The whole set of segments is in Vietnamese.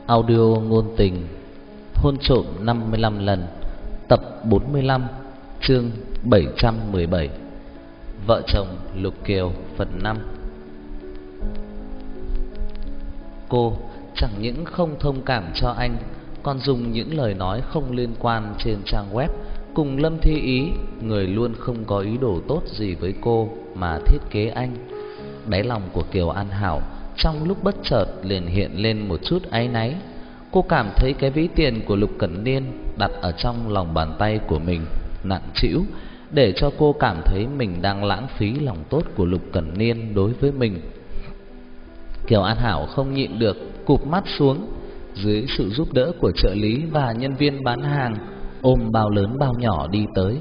Audio ngôn tình hôn trộm 55 lần, tập 45, chương 717. Vợ chồng Lục Kiều phần 5. Cô chẳng những không thông cảm cho anh, còn dùng những lời nói không liên quan trên trang web cùng Lâm Thi Ý, người luôn không có ý đồ tốt gì với cô, mà thiết kế anh. Đáy lòng của Kiều An Hảo trong lúc bất chợt liền hiện lên một chút áy náy. Cô cảm thấy cái ví tiền của Lục Cẩn Niên đặt ở trong lòng bàn tay của mình nặng trĩu, để cho cô cảm thấy mình đang lãng phí lòng tốt của Lục Cẩn Niên đối với mình. Kiều An Hảo không nhịn được cụp mắt xuống. Dưới sự giúp đỡ của trợ lý và nhân viên bán hàng, ôm bao lớn bao nhỏ đi tới.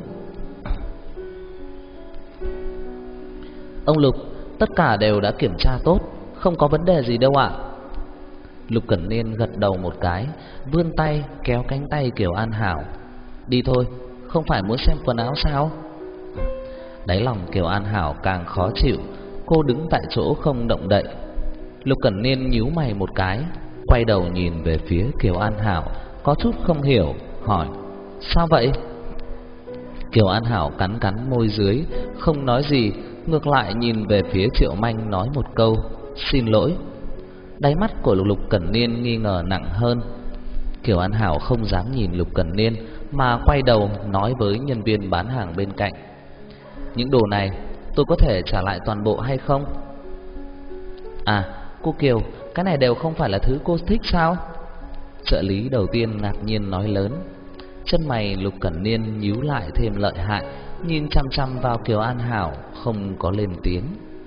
Ông Lục, tất cả đều đã kiểm tra tốt, không có vấn đề gì đâu ạ. Lục Cẩn Niên gật đầu một cái, vươn tay kéo cánh tay Kiều An Hảo. Đi thôi, không phải muốn xem quần áo sao? Đáy lòng Kiều An Hảo càng khó chịu, cô đứng tại chỗ không động đậy. Lục Cẩn Niên nhíu mày một cái, quay đầu nhìn về phía Kiều An Hảo, có chút không hiểu, hỏi: sao vậy? Kiều An Hảo cắn cắn môi dưới, không nói gì, ngược lại nhìn về phía Triệu Manh nói một câu: xin lỗi. Đáy mắt của Lục Cẩn Niên nghi ngờ nặng hơn. Kiều An Hảo không dám nhìn Lục Cẩn Niên, mà quay đầu nói với nhân viên bán hàng bên cạnh: những đồ này tôi có thể trả lại toàn bộ hay không? À, cô Kiều, cái này đều không phải là thứ cô thích sao? Trợ lý đầu tiên ngạc nhiên nói lớn. Chân mày Lục Cẩn Niên nhíu lại thêm lợi hại, nhìn chăm chăm vào Kiều An Hảo, không có lên tiếng.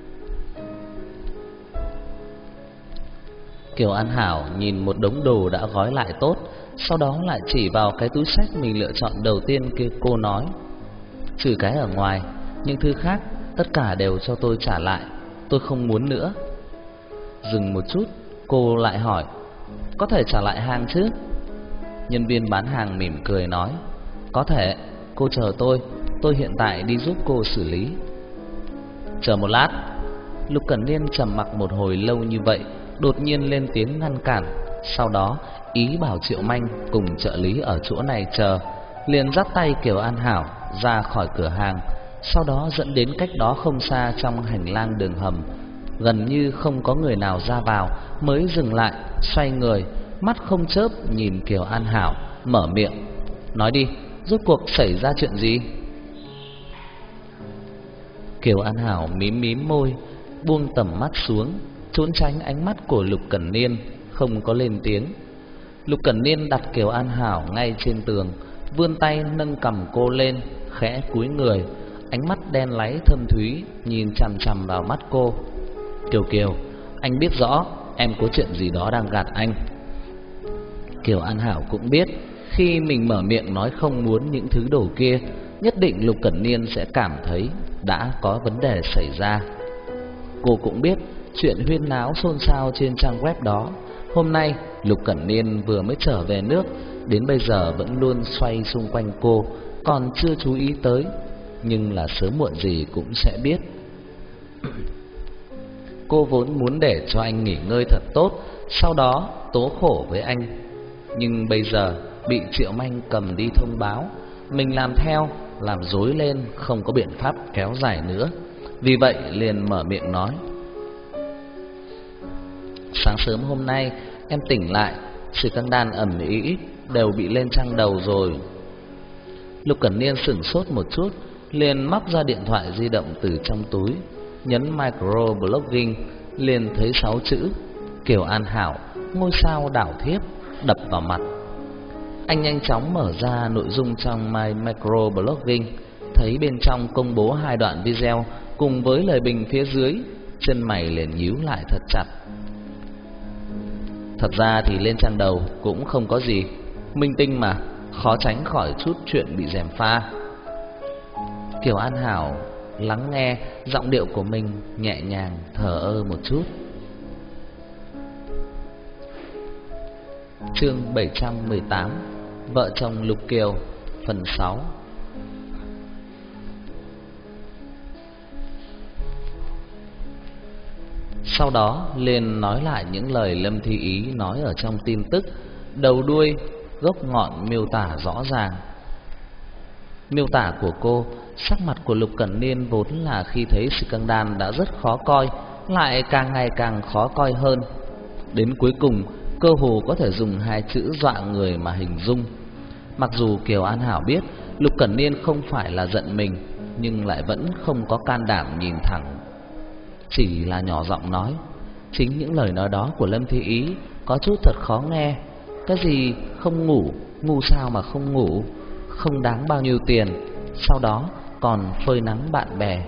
Kiều An Hảo nhìn một đống đồ đã gói lại tốt, sau đó lại chỉ vào cái túi xách mình lựa chọn đầu tiên kia, cô nói: trừ cái ở ngoài, những thứ khác tất cả đều cho tôi trả lại, tôi không muốn nữa. Dừng một chút, cô lại hỏi: có thể trả lại hàng chứ? Nhân viên bán hàng mỉm cười nói: có thể, cô chờ tôi hiện tại đi giúp cô xử lý. Chờ một lát. Lục Cẩn Niên trầm mặc một hồi lâu như vậy, đột nhiên lên tiếng ngăn cản, sau đó ý bảo Triệu Manh cùng trợ lý ở chỗ này chờ, liền dắt tay Kiều An Hảo ra khỏi cửa hàng, sau đó dẫn đến cách đó không xa trong hành lang đường hầm, gần như không có người nào ra vào, mới dừng lại, xoay người, mắt không chớp nhìn Kiều An Hảo, mở miệng: nói đi, rốt cuộc xảy ra chuyện gì? Kiều An Hảo mím mím môi, buông tầm mắt xuống, trốn tránh ánh mắt của Lục Cẩn Niên, không có lên tiếng. Lục Cẩn Niên đặt Kiều An Hảo ngay trên tường, vươn tay nâng cằm cô lên, khẽ cúi người, ánh mắt đen láy thâm thúy nhìn chằm chằm vào mắt cô. Kiều Kiều, anh biết rõ em có chuyện gì đó đang gạt anh. Kiều An Hảo cũng biết, khi mình mở miệng nói không muốn những thứ đồ kia, nhất định Lục Cẩn Niên sẽ cảm thấy đã có vấn đề xảy ra. Cô cũng biết chuyện huyên náo xôn xao trên trang web đó. Hôm nay Lục Cẩn Niên vừa mới trở về nước, đến bây giờ vẫn luôn xoay xung quanh cô, còn chưa chú ý tới, nhưng là sớm muộn gì cũng sẽ biết. Cô vốn muốn để cho anh nghỉ ngơi thật tốt, sau đó tố khổ với anh, nhưng bây giờ bị Triệu Manh cầm đi thông báo, mình làm theo, làm rối lên, không có biện pháp kéo dài nữa. Vì vậy liền mở miệng nói: sáng sớm hôm nay em tỉnh lại, sự căng đan ầm ĩ đều bị lên trang đầu rồi. Lục Cẩn Niên sửng sốt một chút, liền móc ra điện thoại di động từ trong túi, nhấn microblogging, liền thấy 6 chữ Kiều An Hảo, ngôi sao đảo thiếp đập vào mặt. Anh nhanh chóng mở ra nội dung trong My Microblogging, thấy bên trong công bố 2 đoạn video cùng với lời bình phía dưới, chân mày liền nhíu lại thật chặt. Thật ra thì lên trang đầu cũng không có gì, minh tinh mà, khó tránh khỏi chút chuyện bị gièm pha. Kiều An Hảo lắng nghe, giọng điệu của mình nhẹ nhàng thờ ơ một chút. Chương 718, vợ chồng Lục Kiều phần 6. Sau đó liền nói lại những lời Lâm Thi Ý nói ở trong tin tức, đầu đuôi gốc ngọn miêu tả rõ ràng. Miêu tả của cô, sắc mặt của Lục Cẩn Niên vốn là khi thấy Skandal đã rất khó coi, lại càng ngày càng khó coi hơn. Đến cuối cùng, cơ hồ có thể dùng hai chữ dọa người mà hình dung. Mặc dù Kiều An Hảo biết Lục Cẩn Niên không phải là giận mình, nhưng lại vẫn không có can đảm nhìn thẳng, chỉ là nhỏ giọng nói. Chính những lời nói đó của Lâm Thi Ý có chút thật khó nghe. Cái gì không ngủ, ngu sao mà không ngủ, không đáng bao nhiêu tiền, sau đó còn phơi nắng bạn bè.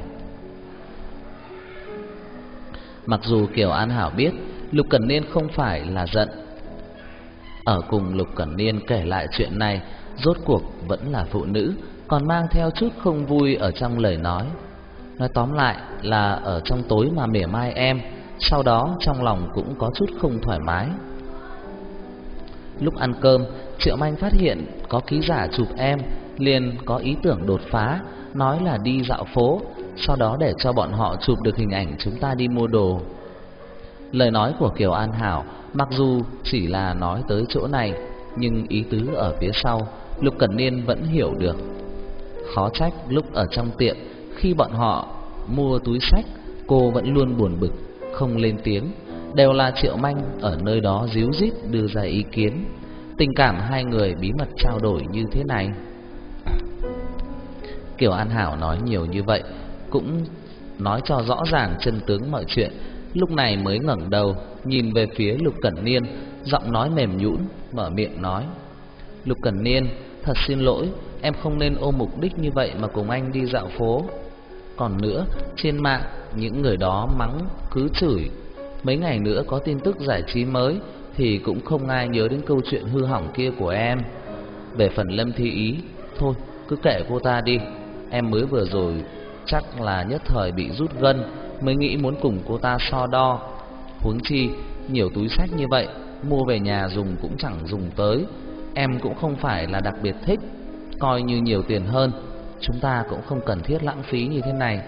Mặc dù Kiều An Hảo biết Lục Cẩn Niên không phải là giận, ở cùng Lục Cẩn Niên kể lại chuyện này, rốt cuộc vẫn là phụ nữ, còn mang theo chút không vui ở trong lời nói. Nói tóm lại là ở trong tối mà mỉa mai em, sau đó trong lòng cũng có chút không thoải mái. Lúc ăn cơm, Triệu Manh phát hiện có ký giả chụp em, liền có ý tưởng đột phá, nói là đi dạo phố, sau đó để cho bọn họ chụp được hình ảnh chúng ta đi mua đồ. Lời nói của Kiều An Hảo mặc dù chỉ là nói tới chỗ này, nhưng ý tứ ở phía sau Lục Cẩn Niên vẫn hiểu được. Khó trách lúc ở trong tiệm, khi bọn họ mua túi xách, cô vẫn luôn buồn bực, không lên tiếng. Đều là Triệu Manh ở nơi đó díu dít đưa ra ý kiến. Tình cảm hai người bí mật trao đổi như thế này. Kiều An Hảo nói nhiều như vậy, cũng nói cho rõ ràng chân tướng mọi chuyện. Lúc này mới ngẩng đầu nhìn về phía Lục Cẩn Niên, giọng nói mềm nhũn mở miệng nói. Lục Cẩn Niên, thật xin lỗi, em không nên ôm mục đích như vậy mà cùng anh đi dạo phố. Còn nữa, trên mạng những người đó mắng cứ chửi, mấy ngày nữa có tin tức giải trí mới thì cũng không ai nhớ đến câu chuyện hư hỏng kia của em. Về phần Lâm Thi Ý, thôi cứ kệ cô ta đi. Em mới vừa rồi chắc là nhất thời bị rút gân, mới nghĩ muốn cùng cô ta so đo. Huống chi nhiều túi xách như vậy, mua về nhà dùng cũng chẳng dùng tới. Em cũng không phải là đặc biệt thích, coi như nhiều tiền hơn, chúng ta cũng không cần thiết lãng phí như thế này.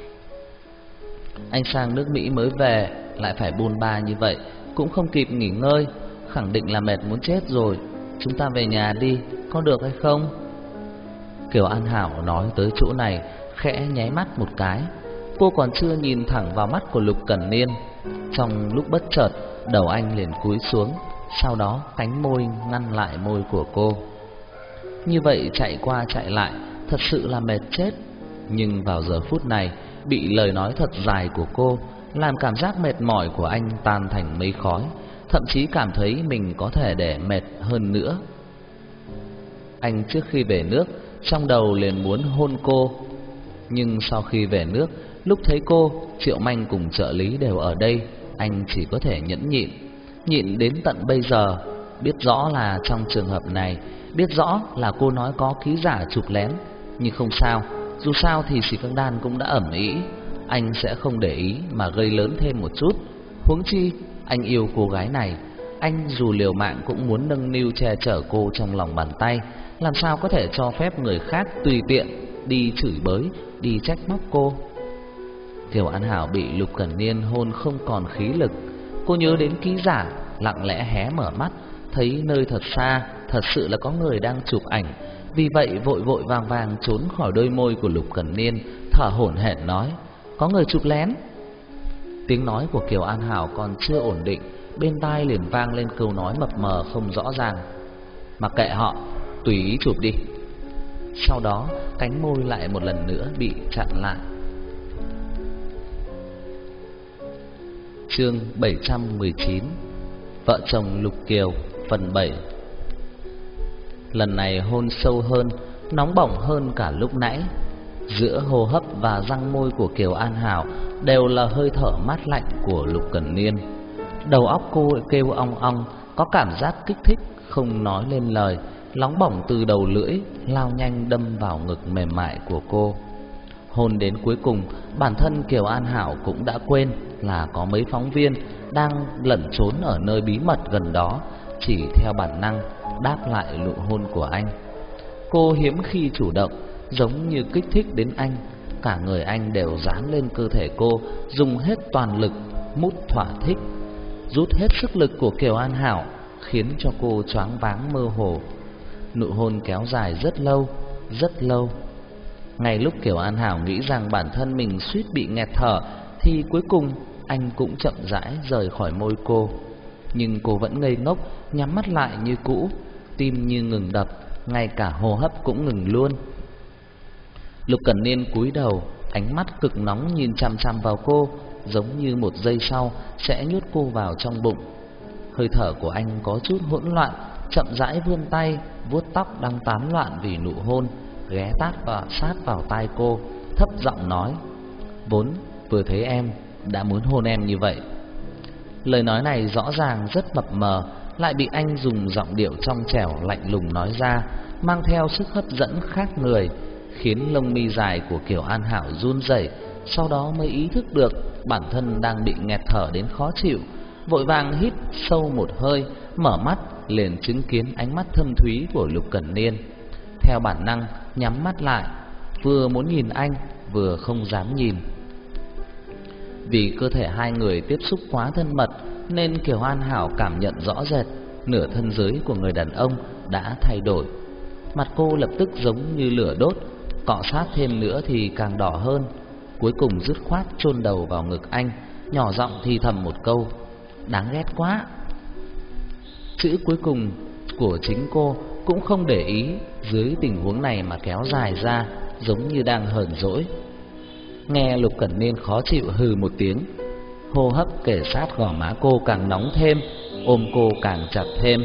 Anh sang nước Mỹ mới về, lại phải bôn ba như vậy, cũng không kịp nghỉ ngơi, khẳng định là mệt muốn chết rồi. Chúng ta về nhà đi, có được hay không? Kiều An Hảo nói tới chỗ này, khẽ nháy mắt một cái. Cô còn chưa nhìn thẳng vào mắt của Lục Cẩn Niên, trong lúc bất chợt đầu anh liền cúi xuống, sau đó cánh môi ngăn lại môi của cô. Như vậy chạy qua chạy lại, thật sự là mệt chết. Nhưng vào giờ phút này, bị lời nói thật dài của cô làm cảm giác mệt mỏi của anh tan thành mây khói, thậm chí cảm thấy mình có thể để mệt hơn nữa. Anh trước khi về nước, trong đầu liền muốn hôn cô. Nhưng sau khi về nước, lúc thấy cô, Triệu Manh cùng trợ lý đều ở đây, anh chỉ có thể nhẫn nhịn. Nhịn đến tận bây giờ, biết rõ là trong trường hợp này, biết rõ là cô nói có ký giả chụp lén, nhưng không sao, dù sao thì Skandal cũng đã ầm ĩ, anh sẽ không để ý mà gây lớn thêm một chút. Huống chi anh yêu cô gái này, anh dù liều mạng cũng muốn nâng niu che chở cô trong lòng bàn tay, làm sao có thể cho phép người khác tùy tiện đi chửi bới, đi trách móc cô. Kiều An Hảo bị Lục Cẩn Niên hôn không còn khí lực. Cô nhớ đến ký giả, lặng lẽ hé mở mắt, thấy nơi thật xa thật sự là có người đang chụp ảnh. Vì vậy vội vội vàng vàng trốn khỏi đôi môi của Lục Cẩn Niên, thở hổn hển nói: có người chụp lén. Tiếng nói của Kiều An Hảo còn chưa ổn định, bên tai liền vang lên câu nói mập mờ không rõ ràng: mặc kệ họ, tùy ý chụp đi. Sau đó cánh môi lại một lần nữa bị chặn lại. Chương 719: Vợ chồng Lục Kiều, phần 7. Lần này hôn sâu hơn, nóng bỏng hơn cả lúc nãy. Giữa hô hấp và răng môi của Kiều An Hảo đều là hơi thở mát lạnh của Lục Cẩn Niên. Đầu óc cô kêu ong ong, có cảm giác kích thích không nói lên lời, nóng bỏng từ đầu lưỡi lao nhanh đâm vào ngực mềm mại của cô. Hôn đến cuối cùng, bản thân Kiều An Hảo cũng đã quên là có mấy phóng viên đang lẩn trốn ở nơi bí mật gần đó, chỉ theo bản năng đáp lại nụ hôn của anh. Cô hiếm khi chủ động, giống như kích thích đến anh, cả người anh đều dán lên cơ thể cô, dùng hết toàn lực, mút thỏa thích, rút hết sức lực của Kiều An Hảo, khiến cho cô choáng váng mơ hồ. Nụ hôn kéo dài rất lâu, rất lâu. Ngay lúc Kiều An Hảo nghĩ rằng bản thân mình suýt bị nghẹt thở, thì cuối cùng anh cũng chậm rãi rời khỏi môi cô. Nhưng cô vẫn ngây ngốc, nhắm mắt lại như cũ, tim như ngừng đập, ngay cả hô hấp cũng ngừng luôn. Lục Cẩn Niên cúi đầu, ánh mắt cực nóng nhìn chằm chằm vào cô, giống như một giây sau sẽ nhốt cô vào trong bụng. Hơi thở của anh có chút hỗn loạn, chậm rãi vươn tay vuốt tóc đang tán loạn vì nụ hôn, ghé sát vào tai cô, thấp giọng nói: "Vốn vừa thấy em đã muốn hôn em như vậy." Lời nói này rõ ràng rất mập mờ, lại bị anh dùng giọng điệu trong trẻo lạnh lùng nói ra, mang theo sức hấp dẫn khác người, khiến lông mi dài của Kiều An Hảo run rẩy. Sau đó mới ý thức được bản thân đang bị nghẹt thở đến khó chịu, vội vàng hít sâu một hơi, mở mắt liền chứng kiến ánh mắt thâm thúy của Lục Cẩn Niên. Theo bản năng nhắm mắt lại, vừa muốn nhìn anh vừa không dám nhìn. Vì cơ thể hai người tiếp xúc quá thân mật nên Kiều An Hảo cảm nhận rõ rệt nửa thân dưới của người đàn ông đã thay đổi. Mặt cô lập tức giống như lửa đốt, cọ sát thêm nữa thì càng đỏ hơn. Cuối cùng dứt khoát chôn đầu vào ngực anh, nhỏ giọng thì thầm một câu: "Đáng ghét quá." Chữ cuối cùng của chính cô cũng không để ý, dưới tình huống này mà kéo dài ra, giống như đang hờn dỗi. Nghe Lục Cẩn Niên khó chịu hừ một tiếng, hô hấp kề sát gò má cô càng nóng thêm, ôm cô càng chặt thêm.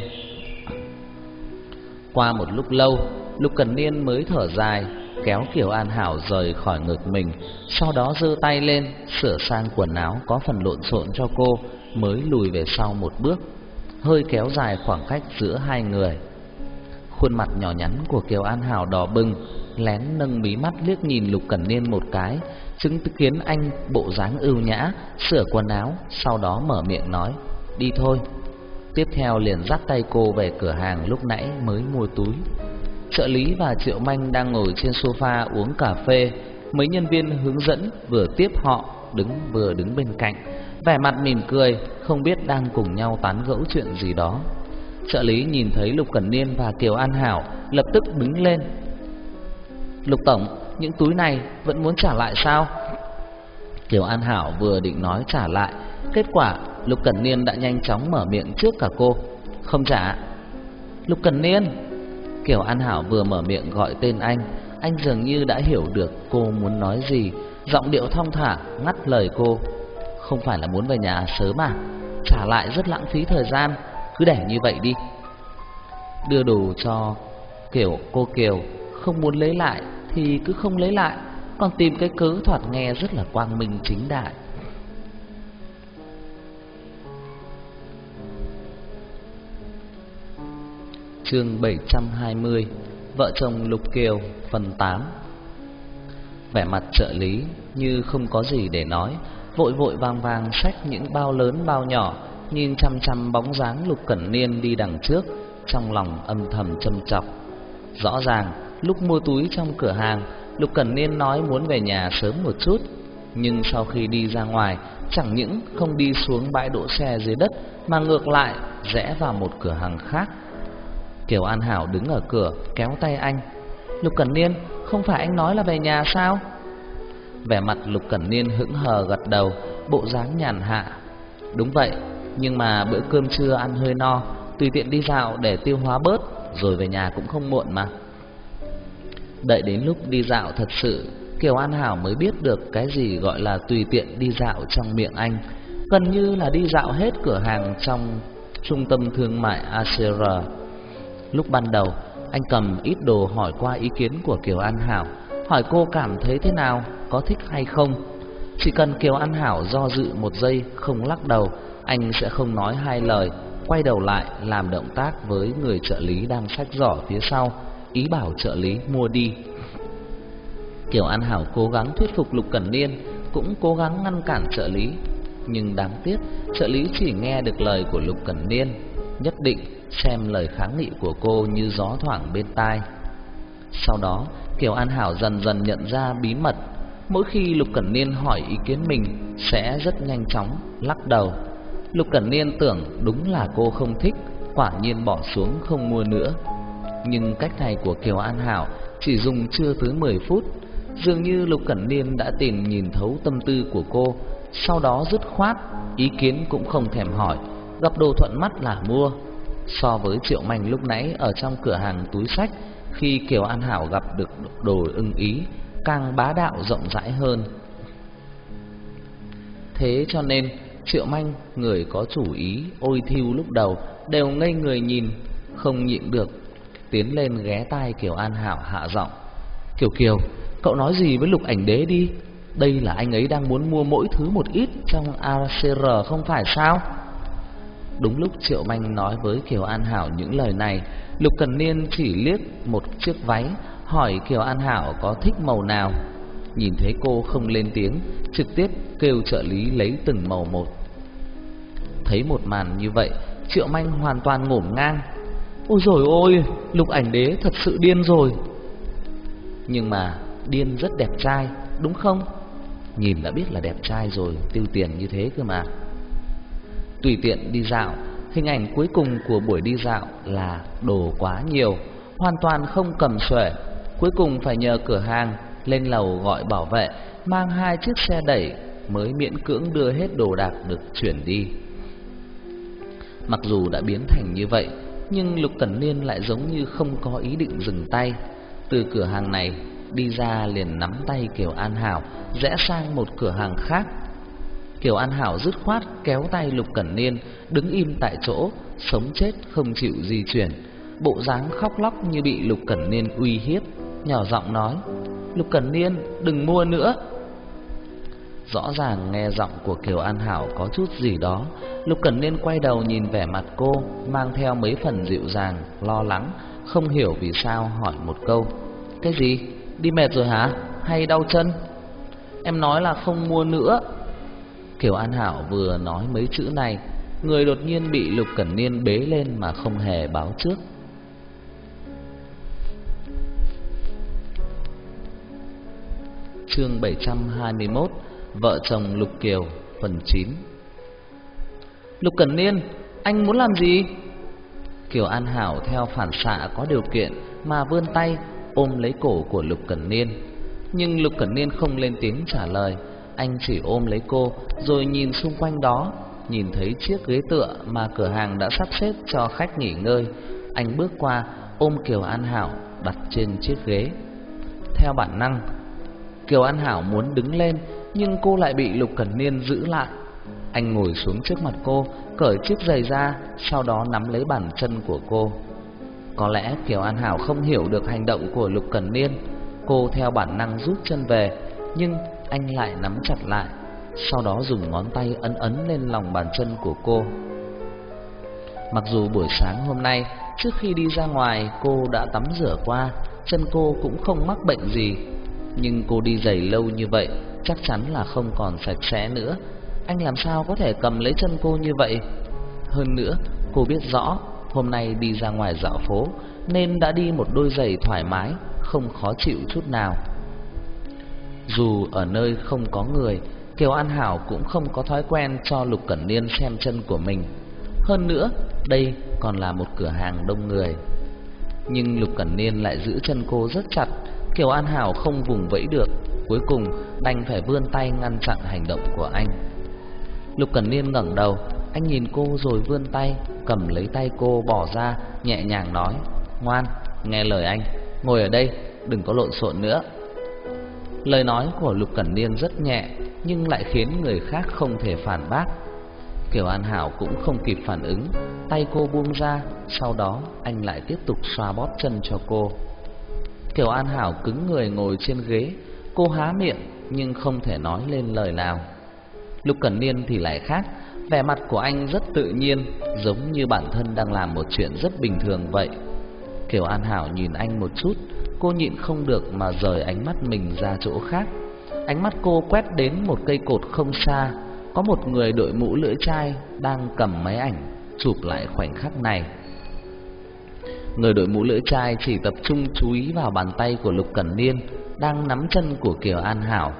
Qua một lúc lâu, Lục Cẩn Niên mới thở dài, kéo Kiều An Hảo rời khỏi ngực mình, sau đó giơ tay lên sửa sang quần áo có phần lộn xộn cho cô, mới lùi về sau một bước, hơi kéo dài khoảng cách giữa hai người. Khuôn mặt nhỏ nhắn của Kiều An Hảo đỏ bừng, lén nâng mí mắt liếc nhìn Lục Cẩn Niên một cái, chứng kiến anh bộ dáng ưu nhã sửa quần áo, sau đó mở miệng nói: "Đi thôi." Tiếp theo liền dắt tay cô về cửa hàng lúc nãy mới mua túi. Trợ lý và Triệu Manh đang ngồi trên sofa uống cà phê, mấy nhân viên hướng dẫn vừa tiếp họ vừa đứng bên cạnh, vẻ mặt mỉm cười, không biết đang cùng nhau tán gẫu chuyện gì đó. Trợ lý nhìn thấy Lục Cẩn Niên và Kiều An Hảo, lập tức đứng lên: "Lục tổng, những túi này vẫn muốn trả lại sao?" Kiều An Hảo vừa định nói trả lại, kết quả Lục Cẩn Niên đã nhanh chóng mở miệng trước cả cô: "Không trả." "Lục Cẩn Niên." Kiều An Hảo vừa mở miệng gọi tên anh dường như đã hiểu được cô muốn nói gì, giọng điệu thong thả ngắt lời cô: "Không phải là muốn về nhà sớm à? Trả lại rất lãng phí thời gian, cứ để như vậy đi." Đưa đồ cho cô Kiều, không muốn lấy lại thì cứ không lấy lại, còn tìm cái cớ thoạt nghe rất là quang minh chính đại. Chương 720: Vợ chồng Lục Kiều, phần 8. Vẻ mặt trợ lý như không có gì để nói, vội vội vàng vàng xách những bao lớn bao nhỏ, nhìn chăm chăm bóng dáng Lục Cẩn Niên đi đằng trước, trong lòng âm thầm châm chọc. Rõ ràng lúc mua túi trong cửa hàng, Lục Cẩn Niên nói muốn về nhà sớm một chút, nhưng sau khi đi ra ngoài, chẳng những không đi xuống bãi đỗ xe dưới đất, mà ngược lại rẽ vào một cửa hàng khác. Kiều An Hảo đứng ở cửa kéo tay anh: "Lục Cẩn Niên, không phải anh nói là về nhà sao?" Vẻ mặt Lục Cẩn Niên hững hờ gật đầu, bộ dáng nhàn hạ: "Đúng vậy, nhưng mà bữa cơm trưa ăn hơi no, tùy tiện đi dạo để tiêu hóa bớt, rồi về nhà cũng không muộn mà." Đợi đến lúc đi dạo thật sự, Kiều An Hảo mới biết được cái gì gọi là tùy tiện đi dạo trong miệng anh, gần như là đi dạo hết cửa hàng trong trung tâm thương mại ACR. Lúc ban đầu, anh cầm ít đồ hỏi qua ý kiến của Kiều An Hảo, hỏi cô cảm thấy thế nào, có thích hay không. Chỉ cần Kiều An Hảo do dự một giây không lắc đầu, anh sẽ không nói hai lời, quay đầu lại làm động tác với người trợ lý đang xách giỏ phía sau, ý bảo trợ lý mua đi. Kiều An Hảo cố gắng thuyết phục Lục Cẩn Niên, cũng cố gắng ngăn cản trợ lý, nhưng đáng tiếc trợ lý chỉ nghe được lời của Lục Cẩn Niên, nhất định xem lời kháng nghị của cô như gió thoảng bên tai. Sau đó Kiều An Hảo dần dần nhận ra bí mật, Mỗi khi Lục Cẩn Niên hỏi ý kiến mình sẽ rất nhanh chóng lắc đầu. Lục Cẩn Niên tưởng đúng là cô không thích, quả nhiên bỏ xuống không mua nữa. Nhưng cách này của Kiều An Hảo chỉ dùng chưa tới 10 phút, dường như Lục Cẩn Niên đã tìm nhìn thấu tâm tư của cô. Sau đó dứt khoát, ý kiến cũng không thèm hỏi, gặp đồ thuận mắt là mua. So với Triệu Manh lúc nãy ở trong cửa hàng túi xách, khi Kiều An Hảo gặp được đồ ưng ý, càng bá đạo rộng rãi hơn. Thế cho nên Triệu Manh, người có chủ ý ôi thiu lúc đầu, đều ngây người nhìn, không nhịn được tiến lên ghé tai Kiều An Hảo hạ giọng: "Kiều Kiều, cậu nói gì với Lục Ảnh Đế đi, đây là anh ấy đang muốn mua mỗi thứ một ít trong ACR không phải sao?" Đúng lúc Triệu Manh nói với Kiều An Hảo những lời này, Lục Cẩn Niên chỉ liếc một chiếc váy, hỏi Kiều An Hảo có thích màu nào. Nhìn thấy cô không lên tiếng, trực tiếp kêu trợ lý lấy từng màu một. Thấy một màn như vậy, Triệu Manh hoàn toàn ngổn ngang. Ôi dồi ôi, Lục Ảnh Đế thật sự điên rồi. Nhưng mà điên rất đẹp trai, đúng không? Nhìn đã biết là đẹp trai rồi, tiêu tiền như thế cơ mà. Tùy tiện đi dạo, hình ảnh cuối cùng của buổi đi dạo là đồ quá nhiều, hoàn toàn không cầm xuể. Cuối cùng phải nhờ cửa hàng lên lầu gọi bảo vệ, mang 2 chiếc xe đẩy mới miễn cưỡng đưa hết đồ đạc được chuyển đi. Mặc dù đã biến thành như vậy, nhưng Lục Cẩn Niên lại giống như không có ý định dừng tay. Từ cửa hàng này đi ra liền nắm tay Kiều An Hảo rẽ sang một cửa hàng khác. Kiều An Hảo dứt khoát kéo tay Lục Cẩn Niên đứng im tại chỗ, sống chết không chịu di chuyển, bộ dáng khóc lóc như bị Lục Cẩn Niên uy hiếp, nhỏ giọng nói: "Lục Cẩn Niên, đừng mua nữa." Rõ ràng nghe giọng của Kiều An Hảo có chút gì đó, Lục Cẩn Niên quay đầu nhìn vẻ mặt cô, mang theo mấy phần dịu dàng, lo lắng, không hiểu vì sao hỏi một câu: "Cái gì? Đi mệt rồi hả? Hay đau chân?" "Em nói là không mua nữa." Kiều An Hảo vừa nói mấy chữ này, người đột nhiên bị Lục Cẩn Niên bế lên mà không hề báo trước. Chương 721: Vợ chồng Lục Kiều, phần 9. "Lục Cẩn Niên, anh muốn làm gì?" Kiều An Hảo theo phản xạ có điều kiện mà vươn tay ôm lấy cổ của Lục Cẩn Niên. Nhưng Lục Cẩn Niên không lên tiếng trả lời, anh chỉ ôm lấy cô rồi nhìn xung quanh đó. Nhìn thấy chiếc ghế tựa mà cửa hàng đã sắp xếp cho khách nghỉ ngơi, anh bước qua ôm Kiều An Hảo đặt trên chiếc ghế. Theo bản năng, Kiều An Hảo muốn đứng lên, nhưng cô lại bị Lục Cẩn Niên giữ lại. Anh ngồi xuống trước mặt cô, cởi chiếc giày ra, sau đó nắm lấy bàn chân của cô. Có lẽ Kiều An Hảo không hiểu được hành động của Lục Cẩn Niên, cô theo bản năng rút chân về, nhưng anh lại nắm chặt lại, sau đó dùng ngón tay ấn ấn lên lòng bàn chân của cô. Mặc dù buổi sáng hôm nay, trước khi đi ra ngoài cô đã tắm rửa qua, chân cô cũng không mắc bệnh gì, nhưng cô đi giày lâu như vậy chắc chắn là không còn sạch sẽ nữa. Anh làm sao có thể cầm lấy chân cô như vậy? Hơn nữa, cô biết rõ hôm nay đi ra ngoài dạo phố nên đã đi một đôi giày thoải mái, không khó chịu chút nào. Dù ở nơi không có người, Kiều An Hảo cũng không có thói quen cho Lục Cẩn Niên xem chân của mình. Hơn nữa, đây còn là một cửa hàng đông người. Nhưng Lục Cẩn Niên lại giữ chân cô rất chặt, Kiều An Hảo không vùng vẫy được, cuối cùng đành phải vươn tay ngăn chặn hành động của anh. Lục Cẩn Niên ngẩng đầu, anh nhìn cô rồi vươn tay cầm lấy tay cô bỏ ra, nhẹ nhàng nói: "Ngoan, nghe lời anh, ngồi ở đây, đừng có lộn xộn nữa." Lời nói của Lục Cẩn Niên rất nhẹ, nhưng lại khiến người khác không thể phản bác. Kiều An Hảo cũng không kịp phản ứng, tay cô buông ra, sau đó anh lại tiếp tục xoa bóp chân cho cô. Kiều An Hảo cứng người ngồi trên ghế, cô há miệng nhưng không thể nói lên lời nào. Lục Cẩn Niên thì lại khác, vẻ mặt của anh rất tự nhiên, giống như bản thân đang làm một chuyện rất bình thường vậy. Kiều An Hảo nhìn anh một chút, cô nhịn không được mà rời ánh mắt mình ra chỗ khác. Ánh mắt cô quét đến một cây cột không xa, có một người đội mũ lưỡi chai đang cầm máy ảnh chụp lại khoảnh khắc này. Người đội mũ lưỡi chai chỉ tập trung chú ý vào bàn tay của Lục Cẩn Niên đang nắm chân của Kiều An Hảo.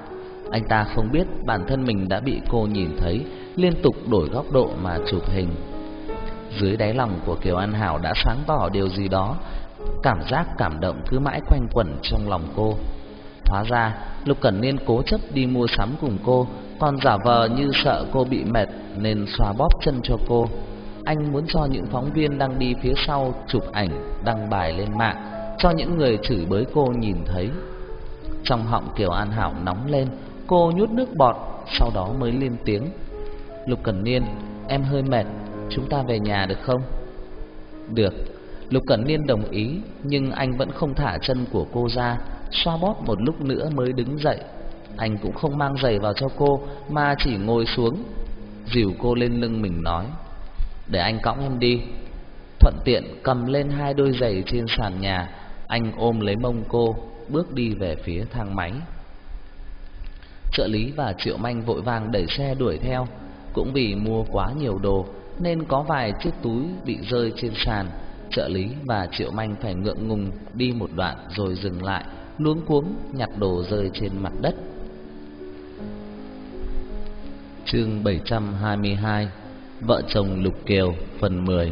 Anh ta không biết bản thân mình đã bị cô nhìn thấy, liên tục đổi góc độ mà chụp hình. Dưới đáy lòng của Kiều An Hảo đã sáng tỏ điều gì đó, cảm giác cảm động cứ mãi quanh quẩn trong lòng cô. Hóa ra Lục Cẩn Niên cố chấp đi mua sắm cùng cô, còn giả vờ như sợ cô bị mệt nên xoa bóp chân cho cô. Anh muốn cho những phóng viên đang đi phía sau chụp ảnh đăng bài lên mạng, cho những người chửi bới cô nhìn thấy. Trong họng Kiều An Hảo nóng lên, cô nhút nước bọt, sau đó mới lên tiếng: "Lục Cẩn Niên, em hơi mệt, chúng ta về nhà được không?" "Được." Lục Cẩn Niên đồng ý, nhưng anh vẫn không thả chân của cô ra, xoa bóp một lúc nữa mới đứng dậy. Anh cũng không mang giày vào cho cô, mà chỉ ngồi xuống, dìu cô lên lưng mình nói: "Để anh cõng em đi." Thuận tiện cầm lên 2 đôi giày trên sàn nhà, anh ôm lấy mông cô, bước đi về phía thang máy. Trợ lý và Triệu Manh vội vàng đẩy xe đuổi theo. Cũng vì mua quá nhiều đồ nên có vài chiếc túi bị rơi trên sàn. Trợ lý và Triệu Manh phải ngượng ngùng đi một đoạn rồi dừng lại, luống cuống nhặt đồ rơi trên mặt đất. Chương 722: Vợ chồng Lục Kiều phần 10.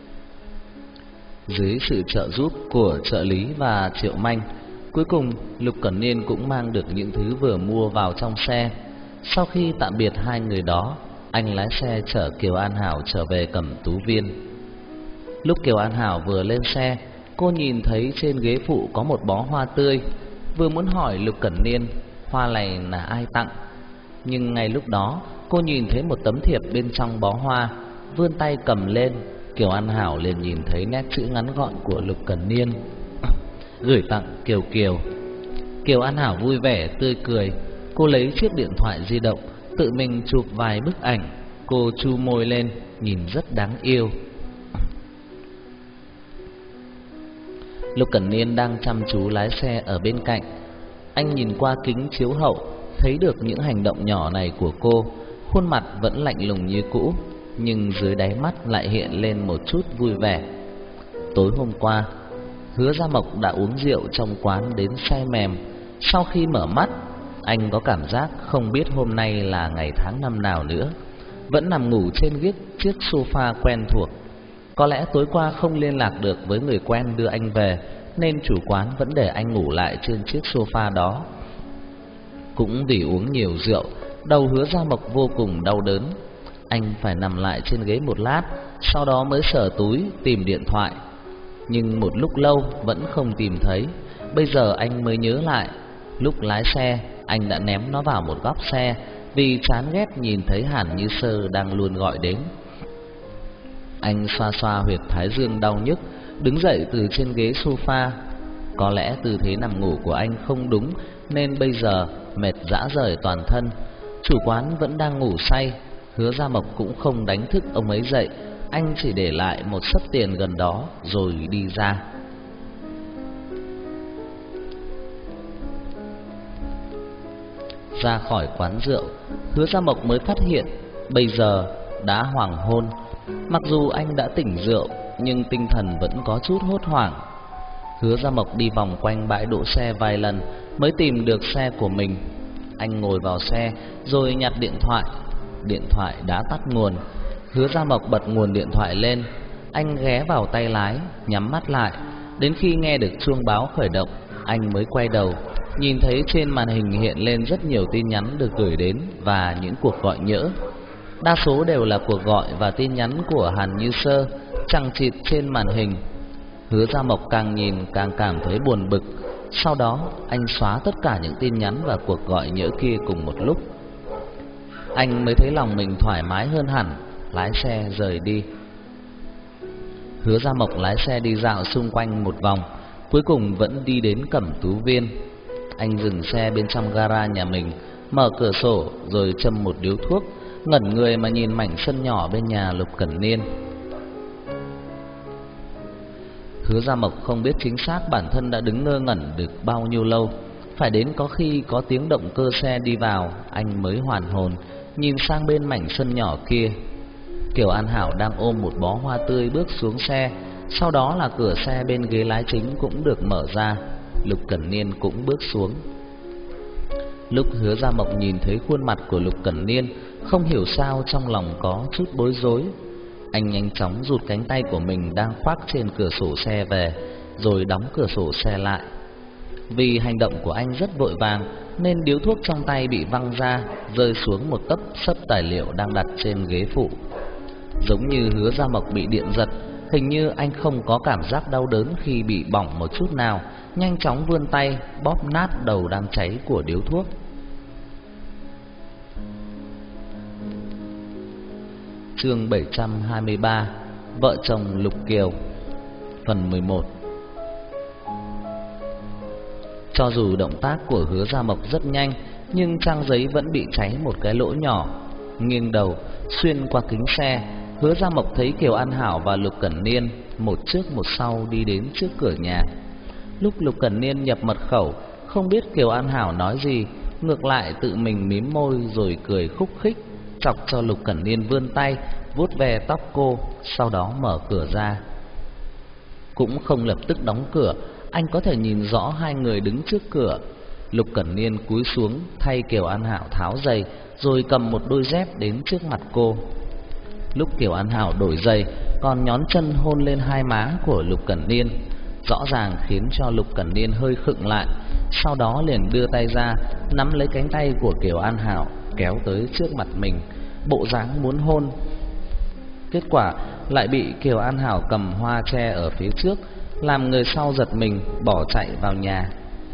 Dưới sự trợ giúp của trợ lý và Triệu Manh, cuối cùng Lục Cẩn Niên cũng mang được những thứ vừa mua vào trong xe. Sau khi tạm biệt hai người đó, anh lái xe chở Kiều An Hảo trở về Cẩm Tú Viên. Lúc Kiều An Hảo vừa lên xe, cô nhìn thấy trên ghế phụ có một bó hoa tươi, vừa muốn hỏi Lục Cẩn Niên hoa này là ai tặng, nhưng ngay lúc đó cô nhìn thấy một tấm thiệp bên trong bó hoa, vươn tay cầm lên. Kiều An Hảo liền nhìn thấy nét chữ ngắn gọn của Lục Cẩn Niên: "Gửi tặng Kiều Kiều." Kiều An Hảo vui vẻ tươi cười, cô lấy chiếc điện thoại di động, tự mình chụp vài bức ảnh. Cô chu môi lên, nhìn rất đáng yêu. Lục Cẩn Niên đang chăm chú lái xe ở bên cạnh. Anh nhìn qua kính chiếu hậu, thấy được những hành động nhỏ này của cô. Khuôn mặt vẫn lạnh lùng như cũ, nhưng dưới đáy mắt lại hiện lên một chút vui vẻ. Tối hôm qua, Hứa Gia Mộc đã uống rượu trong quán đến say mềm. Sau khi mở mắt, anh có cảm giác không biết hôm nay là ngày tháng năm nào nữa. Vẫn nằm ngủ trên chiếc sofa quen thuộc. Có lẽ tối qua không liên lạc được với người quen đưa anh về, nên chủ quán vẫn để anh ngủ lại trên chiếc sofa đó. Cũng vì uống nhiều rượu, đầu Hứa Gia Mộc vô cùng đau đớn. Anh phải nằm lại trên ghế một lát, sau đó mới sờ túi tìm điện thoại. Nhưng một lúc lâu vẫn không tìm thấy. Bây giờ anh mới nhớ lại, lúc lái xe anh đã ném nó vào một góc xe, vì chán ghét nhìn thấy Hàn Như Sơ đang luôn gọi đến. Anh xoa xoa huyệt thái dương đau nhức, đứng dậy từ trên ghế sofa. Có lẽ tư thế nằm ngủ của anh không đúng, nên bây giờ mệt rã rời toàn thân. Chủ quán vẫn đang ngủ say, Hứa Gia Mộc cũng không đánh thức ông ấy dậy. Anh chỉ để lại một xấp tiền gần đó rồi đi ra. Ra khỏi quán rượu, Hứa Gia Mộc mới phát hiện bây giờ đã hoàng hôn. Mặc dù anh đã tỉnh rượu, nhưng tinh thần vẫn có chút hốt hoảng. Hứa Gia Mộc đi vòng quanh bãi đỗ xe vài lần mới tìm được xe của mình. Anh ngồi vào xe rồi nhặt điện thoại. Điện thoại đã tắt nguồn. Hứa Gia Mộc bật nguồn điện thoại lên. Anh ghé vào tay lái, nhắm mắt lại. Đến khi nghe được chuông báo khởi động, anh mới quay đầu, nhìn thấy trên màn hình hiện lên rất nhiều tin nhắn được gửi đến và những cuộc gọi nhỡ. Đa số đều là cuộc gọi và tin nhắn của Hàn Như Sơ, chằng chịt trên màn hình. Hứa Gia Mộc càng nhìn càng cảm thấy buồn bực. Sau đó anh xóa tất cả những tin nhắn và cuộc gọi nhỡ kia cùng một lúc. Anh mới thấy lòng mình thoải mái hơn hẳn, lái xe rời đi. Hứa Gia Mộc lái xe đi dạo xung quanh một vòng, cuối cùng vẫn đi đến Cẩm Tú Viên. Anh dừng xe bên trong gara nhà mình, mở cửa sổ rồi châm một điếu thuốc, ngẩn người mà nhìn mảnh sân nhỏ bên nhà Lục Cẩn Niên. Hứa Gia Mộc không biết chính xác bản thân đã đứng ngơ ngẩn được bao nhiêu lâu. Phải đến có khi có tiếng động cơ xe đi vào, anh mới hoàn hồn, nhìn sang bên mảnh sân nhỏ kia. Kiều An Hảo đang ôm một bó hoa tươi bước xuống xe. Sau đó là cửa xe bên ghế lái chính cũng được mở ra. Lục Cẩn Niên cũng bước xuống. Lúc Hứa Gia Mộc nhìn thấy khuôn mặt của Lục Cẩn Niên, không hiểu sao trong lòng có chút bối rối. Anh nhanh chóng rụt cánh tay của mình đang khoác trên cửa sổ xe về, rồi đóng cửa sổ xe lại. Vì hành động của anh rất vội vàng nên điếu thuốc trong tay bị văng ra, rơi xuống một tấp xấp tài liệu đang đặt trên ghế phụ. Giống như Hứa Gia Mộc bị điện giật, hình như anh không có cảm giác đau đớn khi bị bỏng một chút nào, nhanh chóng vươn tay bóp nát đầu đang cháy của điếu thuốc. Chương 723: Vợ chồng Lục Kiều. Phần 11. Cho dù động tác của Hứa Gia Mộc rất nhanh, nhưng trang giấy vẫn bị cháy một cái lỗ nhỏ. Nghiêng đầu, xuyên qua kính xe, Hứa Gia Mộc thấy Kiều An Hảo và Lục Cẩn Niên một trước một sau đi đến trước cửa nhà. Lúc Lục Cẩn Niên nhập mật khẩu, không biết Kiều An Hảo nói gì, ngược lại tự mình mím môi rồi cười khúc khích, chọc cho Lục Cẩn Niên vươn tay vuốt ve tóc cô, sau đó mở cửa ra. Cũng không lập tức đóng cửa, anh có thể nhìn rõ hai người đứng trước cửa. Lục Cẩn Niên cúi xuống thay Kiều An Hảo tháo giày, rồi cầm một đôi dép đến trước mặt cô. Lúc Kiều An Hảo đổi giày, còn nhón chân hôn lên hai má của Lục Cẩn Niên, rõ ràng khiến cho Lục Cẩn Niên hơi khựng lại, sau đó liền đưa tay ra nắm lấy cánh tay của Kiều An Hảo kéo tới trước mặt mình, bộ dáng muốn hôn. Kết quả lại bị Kiều An Hảo cầm hoa che ở phía trước, làm người sau giật mình bỏ chạy vào nhà.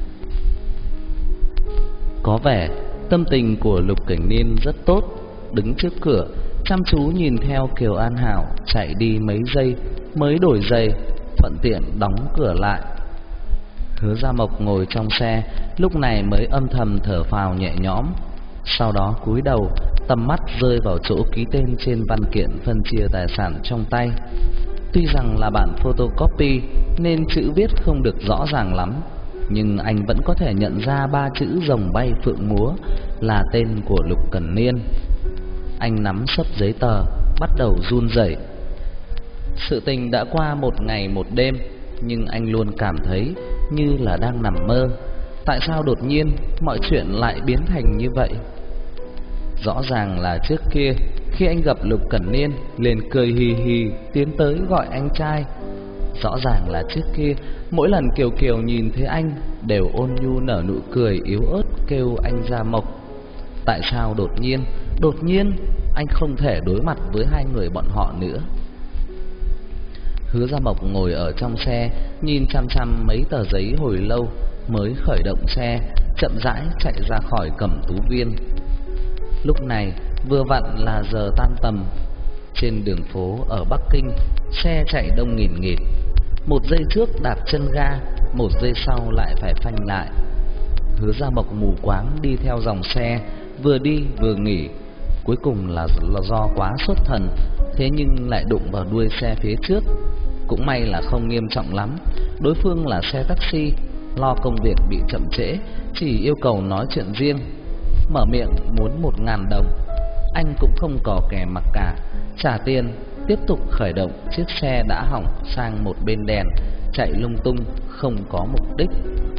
Có vẻ tâm tình của Lục Cẩn Niên rất tốt, đứng trước cửa chăm chú nhìn theo Kiều An Hảo chạy đi mấy giây mới đổi giày, thuận tiện đóng cửa lại. Hứa Gia Mộc ngồi trong xe lúc này mới âm thầm thở phào nhẹ nhõm, sau đó cúi đầu, tầm mắt rơi vào chỗ ký tên trên văn kiện phân chia tài sản trong tay. Tuy rằng là bản photocopy nên chữ viết không được rõ ràng lắm, nhưng anh vẫn có thể nhận ra ba chữ rồng bay phượng múa là tên của Lục Cẩn Niên. Anh nắm xấp giấy tờ, bắt đầu run rẩy. Sự tình đã qua một ngày một đêm, nhưng anh luôn cảm thấy như là đang nằm mơ. Tại sao đột nhiên mọi chuyện lại biến thành như vậy? Rõ ràng là trước kia khi anh gặp Lục Cẩn Niên liền cười hì hì tiến tới gọi anh trai. Rõ ràng là trước kia mỗi lần Kiều Kiều nhìn thấy anh đều ôn nhu nở nụ cười yếu ớt kêu anh Gia Mộc. Tại sao đột nhiên anh không thể đối mặt với hai người bọn họ nữa? Hứa Gia Mộc ngồi ở trong xe nhìn chăm chăm mấy tờ giấy hồi lâu mới khởi động xe, chậm rãi chạy ra khỏi Cẩm Tú Viên. Lúc này vừa vặn là giờ tan tầm. Trên đường phố ở Bắc Kinh, xe chạy đông nghìn nghịt. Một giây trước đạp chân ga, một giây sau lại phải phanh lại. Hứa Gia Mộc mù quáng đi theo dòng xe, vừa đi vừa nghỉ. Cuối cùng là do quá sốt thần, thế nhưng lại đụng vào đuôi xe phía trước. Cũng may là không nghiêm trọng lắm, đối phương là xe taxi, lo công việc bị chậm trễ, chỉ yêu cầu nói chuyện riêng. Mở miệng muốn 1.000 đồng, anh cũng không cò kè mặc cả, trả tiền, tiếp tục khởi động chiếc xe đã hỏng sang một bên đèn, chạy lung tung không có mục đích.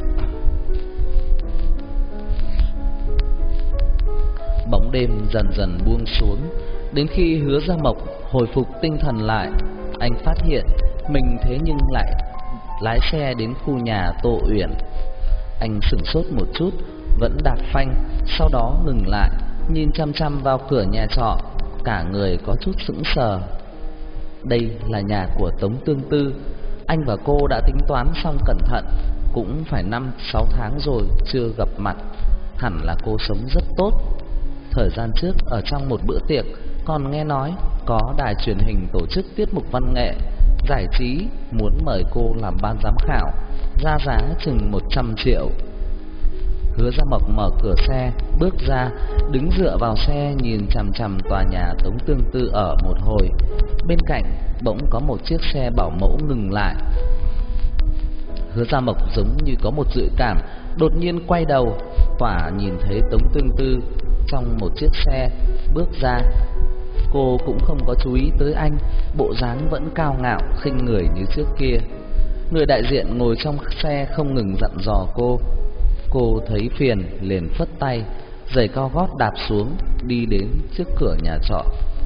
Bóng đêm dần dần buông xuống, đến khi Hứa Gia Mộc hồi phục tinh thần lại, anh phát hiện mình thế nhưng lại lái xe đến khu nhà Tô Uyển. Anh sửng sốt một chút, vẫn đạp phanh, sau đó ngừng lại, nhìn chăm chăm vào cửa nhà trọ, cả người có chút sững sờ. Đây là nhà của Tống Tương Tư. Anh và cô đã tính toán xong cẩn thận, cũng phải 5-6 tháng rồi chưa gặp mặt. Hẳn là cô sống rất tốt. Thời gian trước ở trong một bữa tiệc còn nghe nói có đài truyền hình tổ chức tiết mục văn nghệ giải trí muốn mời cô làm ban giám khảo, ra giá chừng 100 triệu. Hứa Gia Mộc mở cửa xe, bước ra, đứng dựa vào xe nhìn chằm chằm tòa nhà Tống Tương Tư ở một hồi. Bên cạnh bỗng có một chiếc xe bảo mẫu ngừng lại. Hứa Gia Mộc giống như có một dự cảm, đột nhiên quay đầu, quả nhìn thấy Tống Tương Tư trong một chiếc xe bước ra. Cô cũng không có chú ý tới anh, bộ dáng vẫn cao ngạo khinh người như trước kia. Người đại diện ngồi trong xe không ngừng dặn dò cô: Cô thấy phiền liền phất tay, giày cao gót đạp xuống, đi đến trước cửa nhà trọ.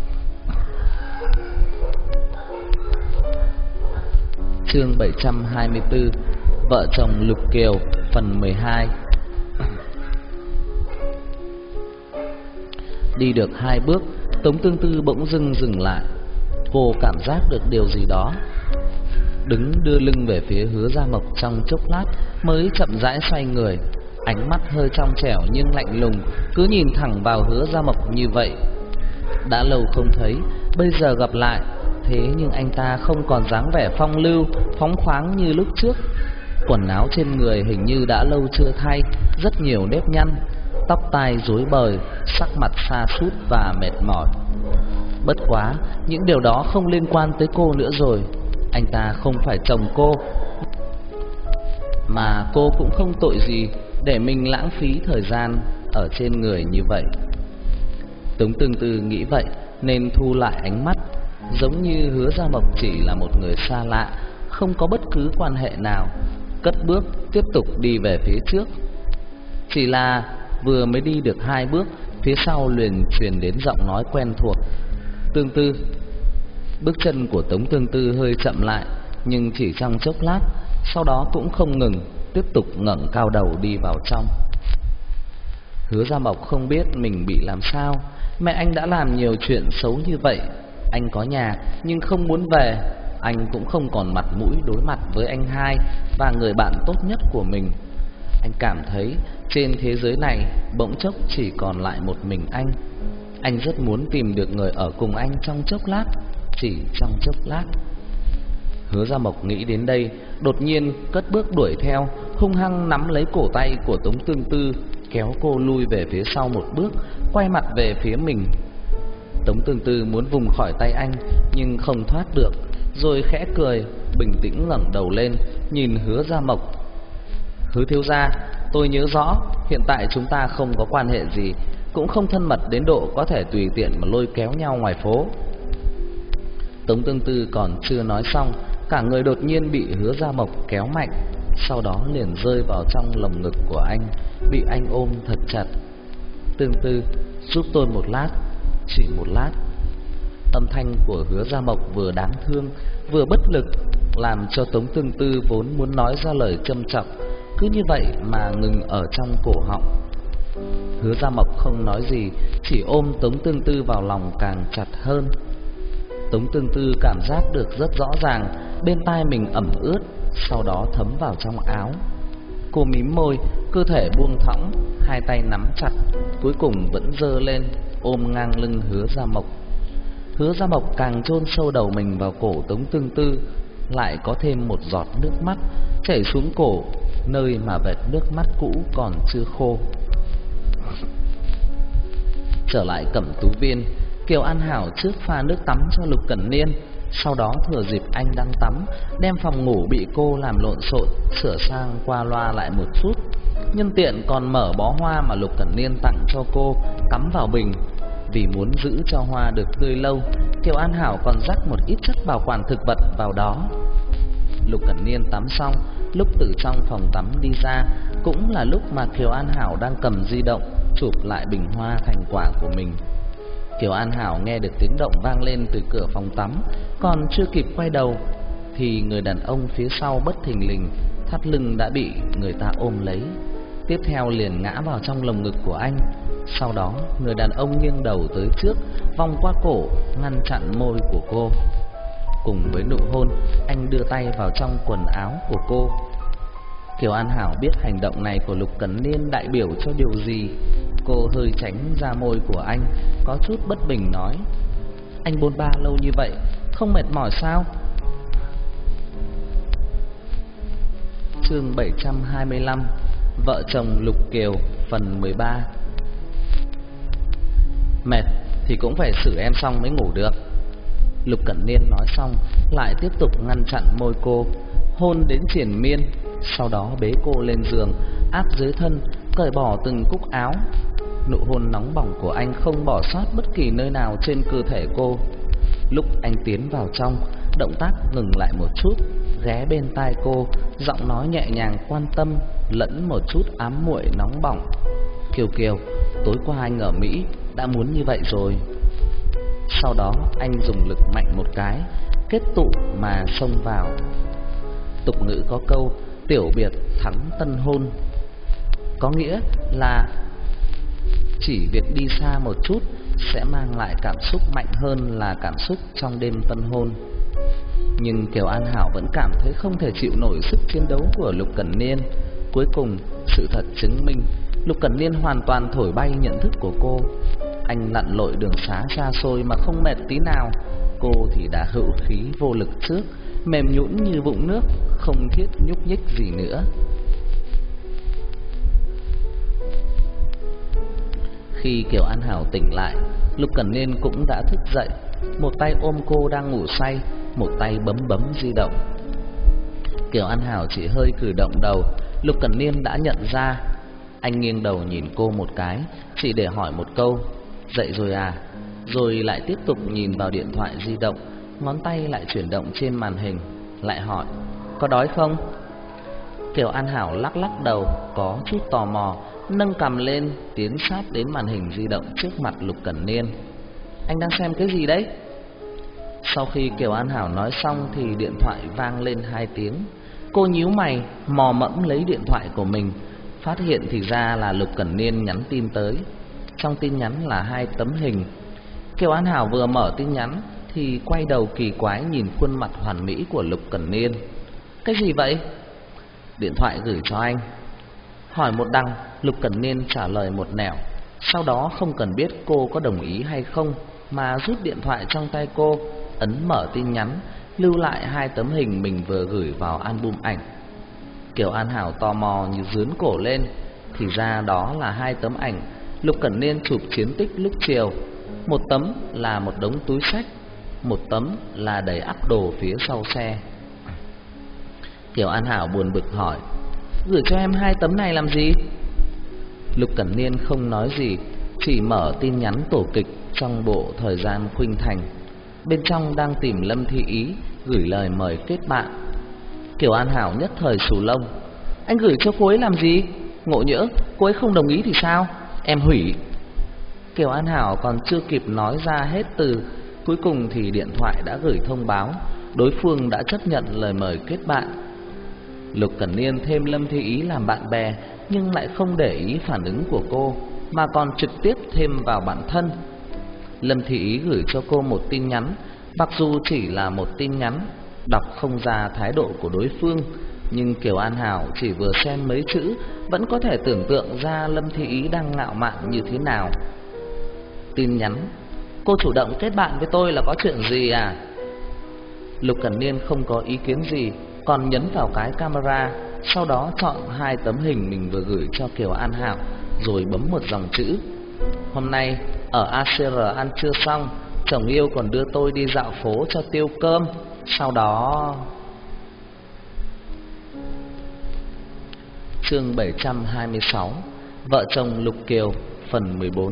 Chương 724 Vợ chồng Lục Kiều phần 12. Đi được 2 bước, Tống Tương Tư bỗng dưng dừng lại. Cô cảm giác được điều gì đó, đứng đưa lưng về phía Hứa Gia Mộc trong chốc lát mới chậm rãi xoay người. Ánh mắt hơi trong trẻo nhưng lạnh lùng, cứ nhìn thẳng vào Hứa Gia Mộc như vậy. Đã lâu không thấy, bây giờ gặp lại, thế nhưng anh ta không còn dáng vẻ phong lưu, phóng khoáng như lúc trước. Quần áo trên người hình như đã lâu chưa thay, rất nhiều nếp nhăn, tóc tai rối bời, sắc mặt sa sút và mệt mỏi. Bất quá, những điều đó không liên quan tới cô nữa rồi. Anh ta không phải chồng cô, mà cô cũng không tội gì để mình lãng phí thời gian ở trên người như vậy. Tống Tương Tư nghĩ vậy nên thu lại ánh mắt, giống như Hứa Gia Mộc chỉ là một người xa lạ, không có bất cứ quan hệ nào, cất bước tiếp tục đi về phía trước. Chỉ là vừa mới đi được 2 bước, phía sau liền truyền đến giọng nói quen thuộc: Tương Tư. Bước chân của Tống Tương Tư hơi chậm lại, nhưng chỉ trong chốc lát, sau đó cũng không ngừng, tiếp tục ngẩng cao đầu đi vào trong. Hứa Gia Mộc không biết mình bị làm sao, mẹ anh đã làm nhiều chuyện xấu như vậy. Anh có nhà nhưng không muốn về, anh cũng không còn mặt mũi đối mặt với anh hai và người bạn tốt nhất của mình. Anh cảm thấy trên thế giới này bỗng chốc chỉ còn lại một mình anh. Anh rất muốn tìm được người ở cùng anh trong chốc lát, chỉ trong chốc lát. Hứa Gia Mộc nghĩ đến đây, đột nhiên cất bước đuổi theo, hung hăng nắm lấy cổ tay của Tống Tương Tư, kéo cô lui về phía sau một bước, quay mặt về phía mình. Tống Tương Tư muốn vùng khỏi tay anh nhưng không thoát được, rồi khẽ cười, bình tĩnh ngẩng đầu lên, nhìn Hứa Gia Mộc. Hứa thiếu gia, tôi nhớ rõ, hiện tại chúng ta không có quan hệ gì, cũng không thân mật đến độ có thể tùy tiện mà lôi kéo nhau ngoài phố. Tống Tương Tư còn chưa nói xong, cả người đột nhiên bị Hứa Gia Mộc kéo mạnh, sau đó liền rơi vào trong lồng ngực của anh, bị anh ôm thật chặt. Tương Tư, giúp tôi một lát, chỉ một lát. Âm thanh của Hứa Gia Mộc vừa đáng thương vừa bất lực, làm cho Tống Tương Tư vốn muốn nói ra lời châm chọc, cứ như vậy mà ngừng ở trong cổ họng. Hứa Gia Mộc không nói gì, chỉ ôm Tống Tương Tư vào lòng càng chặt hơn. Tống Tương Tư cảm giác được rất rõ ràng bên tai mình ẩm ướt, sau đó thấm vào trong áo. Cô mím môi, cơ thể buông thõng, hai tay nắm chặt, cuối cùng vẫn giơ lên ôm ngang lưng Hứa Gia Mộc. Hứa Gia Mộc càng chôn sâu đầu mình vào cổ Tống Tương Tư, lại có thêm một giọt nước mắt chảy xuống cổ, nơi mà vệt nước mắt cũ còn chưa khô. Trở lại Cẩm Tú Viên, Kiều An Hảo trước pha nước tắm cho Lục Cẩn Niên, sau đó thừa dịp anh đang tắm, đem phòng ngủ bị cô làm lộn xộn sửa sang qua loa lại một chút, nhân tiện còn mở bó hoa mà Lục Cẩn Niên tặng cho cô cắm vào bình. Vì muốn giữ cho hoa được tươi lâu, Kiều An Hảo còn rắc một ít chất bảo quản thực vật vào đó. Lục Cẩn Niên tắm xong, lúc từ trong phòng tắm đi ra, cũng là lúc mà Kiều An Hảo đang cầm di động chụp lại bình hoa thành quả của mình. Kiều An Hảo nghe được tiếng động vang lên từ cửa phòng tắm, còn chưa kịp quay đầu thì người đàn ông phía sau bất thình lình thắt lưng đã bị người ta ôm lấy, tiếp theo liền ngã vào trong lồng ngực của anh. Sau đó người đàn ông nghiêng đầu tới trước, vòng qua cổ, ngăn chặn môi của cô. Cùng với nụ hôn, anh đưa tay vào trong quần áo của cô. Kiều An Hảo biết hành động này của Lục Cẩn Niên đại biểu cho điều gì. Cô hơi tránh ra môi của anh, có chút bất bình nói: Anh bôn ba lâu như vậy, không mệt mỏi sao? Chương 725 Vợ chồng Lục Kiều phần 13. Mệt thì cũng phải xử em xong mới ngủ được. Lục Cẩn Niên nói xong, lại tiếp tục ngăn chặn môi cô, hôn đến triền miên, sau đó bế cô lên giường, áp dưới thân, cởi bỏ từng cúc áo. Nụ hôn nóng bỏng của anh không bỏ sót bất kỳ nơi nào trên cơ thể cô. Lúc anh tiến vào trong, động tác ngừng lại một chút, ghé bên tai cô, giọng nói nhẹ nhàng quan tâm, lẫn một chút ám muội nóng bỏng. Kiều Kiều, tối qua anh ở Mỹ đã muốn như vậy rồi. Sau đó anh dùng lực mạnh một cái, kết tụ mà xông vào. Tục ngữ có câu tiểu biệt thắng tân hôn, có nghĩa là chỉ việc đi xa một chút sẽ mang lại cảm xúc mạnh hơn là cảm xúc trong đêm tân hôn. Nhưng Kiều An Hảo vẫn cảm thấy không thể chịu nổi sức chiến đấu của Lục Cẩn Niên. Cuối cùng, sự thật chứng minh Lục Cẩn Niên hoàn toàn thổi bay nhận thức của cô. Anh lặn lội đường xá xa xôi mà không mệt tí nào. Cô thì đã hữu khí vô lực trước, mềm nhũn như vũng nước, không thiết nhúc nhích gì nữa. Khi Kiều An Hảo tỉnh lại, Lục Cẩn Niên cũng đã thức dậy, một tay ôm cô đang ngủ say, một tay bấm di động. Kiều An Hảo chỉ hơi cử động đầu, Lục Cẩn Niên đã nhận ra. Anh nghiêng đầu nhìn cô một cái, chỉ để hỏi một câu: "Dậy rồi à?" Rồi lại tiếp tục nhìn vào điện thoại di động, ngón tay lại chuyển động trên màn hình, lại hỏi: "Có đói không?" Kiều An Hảo lắc đầu, có chút tò mò, nâng cằm lên, tiến sát đến màn hình di động trước mặt Lục Cẩn Niên. "Anh đang xem cái gì đấy?" Sau khi Kiều An Hảo nói xong thì điện thoại vang lên 2 tiếng. Cô nhíu mày, mò mẫm lấy điện thoại của mình, phát hiện thì ra là Lục Cẩn Niên nhắn tin tới. Trong tin nhắn là 2 tấm hình. Kiều An Hảo vừa mở tin nhắn thì quay đầu kỳ quái nhìn khuôn mặt hoàn mỹ của Lục Cẩn Niên. "Cái gì vậy?" "Điện thoại gửi cho anh." Hỏi một đằng, Lục Cẩn Niên trả lời một nẻo. Sau đó không cần biết cô có đồng ý hay không mà rút điện thoại trong tay cô, ấn mở tin nhắn, lưu lại 2 tấm hình mình vừa gửi vào album ảnh. Kiều An Hảo tò mò như dướn cổ lên, thì ra đó là 2 tấm ảnh Lục Cẩn Niên chụp chiến tích lúc chiều. Một tấm là một đống túi xách, một tấm là đầy ắp đồ phía sau xe. Kiều An Hảo buồn bực hỏi: "Gửi cho em 2 tấm này làm gì?" Lục Cẩn Niên không nói gì, chỉ mở tin nhắn tổ kịch trong bộ Thời gian khuynh thành. Bên trong đang tìm Lâm Thi Ý, gửi lời mời kết bạn. Kiều An Hảo nhất thời xù lông: "Anh gửi cho cô ấy làm gì? Ngộ nhỡ cô ấy không đồng ý thì sao? Em hủy." Kiều An Hảo còn chưa kịp nói ra hết từ, cuối cùng thì điện thoại đã gửi thông báo đối phương đã chấp nhận lời mời kết bạn. Lục Cẩn Niên thêm Lâm Thi Ý làm bạn bè, nhưng lại không để ý phản ứng của cô, mà còn trực tiếp thêm vào bản thân. Lâm Thi Ý gửi cho cô một tin nhắn, mặc dù chỉ là một tin nhắn, đọc không ra thái độ của đối phương, nhưng Kiều An Hảo chỉ vừa xem mấy chữ vẫn có thể tưởng tượng ra Lâm Thi Ý đang ngạo mạn như thế nào. Tin nhắn: "Cô chủ động kết bạn với tôi là có chuyện gì à?" Lục Cẩn Niên không có ý kiến gì, còn nhấn vào cái camera, sau đó chọn 2 tấm hình mình vừa gửi cho Kiều An Hảo, rồi bấm một dòng chữ: "Hôm nay ở ACR ăn trưa xong, chồng yêu còn đưa tôi đi dạo phố cho tiêu cơm. Sau đó..." Chương 726: Vợ chồng Lục Kiều, phần 14.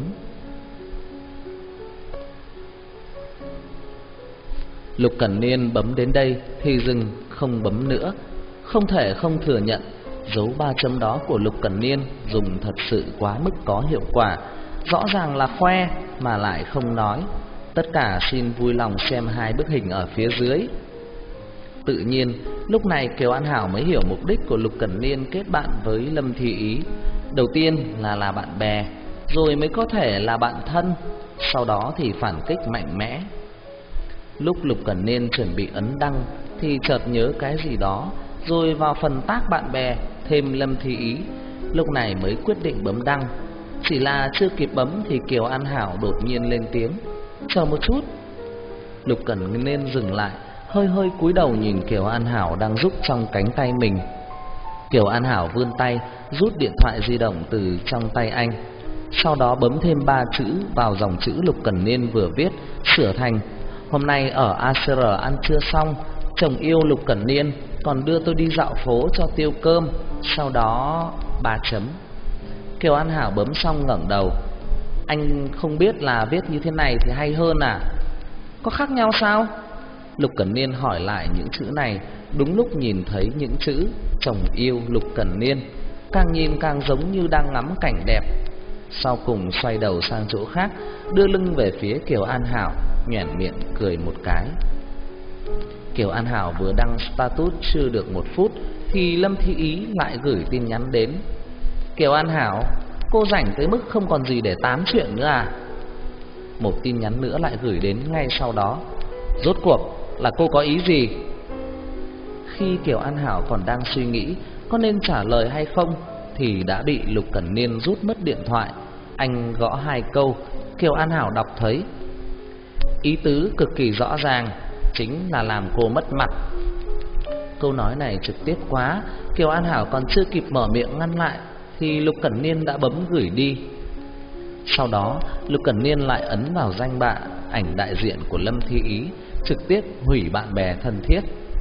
Lục Cẩn Niên bấm đến đây thì dừng, không bấm nữa. Không thể không thừa nhận, dấu 3 chấm đó của Lục Cẩn Niên dùng thật sự quá mức có hiệu quả. Rõ ràng là khoe mà lại không nói. Tất cả xin vui lòng xem 2 bức hình ở phía dưới. Tự nhiên, lúc này Kiều An Hảo mới hiểu mục đích của Lục Cẩn Niên kết bạn với Lâm Thi Ý. Đầu tiên là bạn bè, rồi mới có thể là bạn thân, sau đó thì phản kích mạnh mẽ. Lúc Lục Cẩn Niên chuẩn bị ấn đăng thì chợt nhớ cái gì đó, rồi vào phần tác bạn bè thêm Lâm Thi Ý. Lúc này mới quyết định bấm đăng. Chỉ là chưa kịp bấm thì Kiều An Hảo đột nhiên lên tiếng: "Chờ một chút." Lục Cẩn Niên dừng lại, hơi cúi đầu nhìn Kiều An Hảo đang rúc trong cánh tay mình. Kiều An Hảo vươn tay rút điện thoại di động từ trong tay anh, sau đó bấm thêm 3 chữ vào dòng chữ Lục Cẩn Niên vừa viết, sửa thành: "Hôm nay ở ACR ăn trưa xong, chồng yêu Lục Cẩn Niên còn đưa tôi đi dạo phố cho tiêu cơm. Sau đó 3 chấm." Kiều An Hảo bấm xong ngẩng đầu: "Anh không biết là viết như thế này thì hay hơn à?" "Có khác nhau sao?" Lục Cẩn Niên hỏi lại những chữ này, đúng lúc nhìn thấy những chữ chồng yêu Lục Cẩn Niên. càng nhìn càng giống như đang ngắm cảnh đẹp. Sau cùng xoay đầu sang chỗ khác, đưa lưng về phía Kiều An Hảo, nhoẻn miệng cười một cái. Kiều An Hảo vừa đăng status chưa được 1 phút thì Lâm Thi Ý lại gửi tin nhắn đến. Kiều An Hảo, cô rảnh tới mức không còn gì để tám chuyện nữa à? Một tin nhắn nữa lại gửi đến ngay sau đó. Rốt cuộc là cô có ý gì? Khi Kiều An Hảo còn đang suy nghĩ có nên trả lời hay không thì đã bị Lục Cẩn Niên rút mất điện thoại. Anh gõ 2 câu, Kiều An Hảo đọc thấy. Ý tứ cực kỳ rõ ràng, chính là làm cô mất mặt. Câu nói này trực tiếp quá, Kiều An Hảo còn chưa kịp mở miệng ngăn lại thì Lục Cẩn Niên đã bấm gửi đi. Sau đó Lục Cẩn Niên lại ấn vào danh bạ ảnh đại diện của Lâm Thi Ý, trực tiếp hủy bạn bè thân thiết.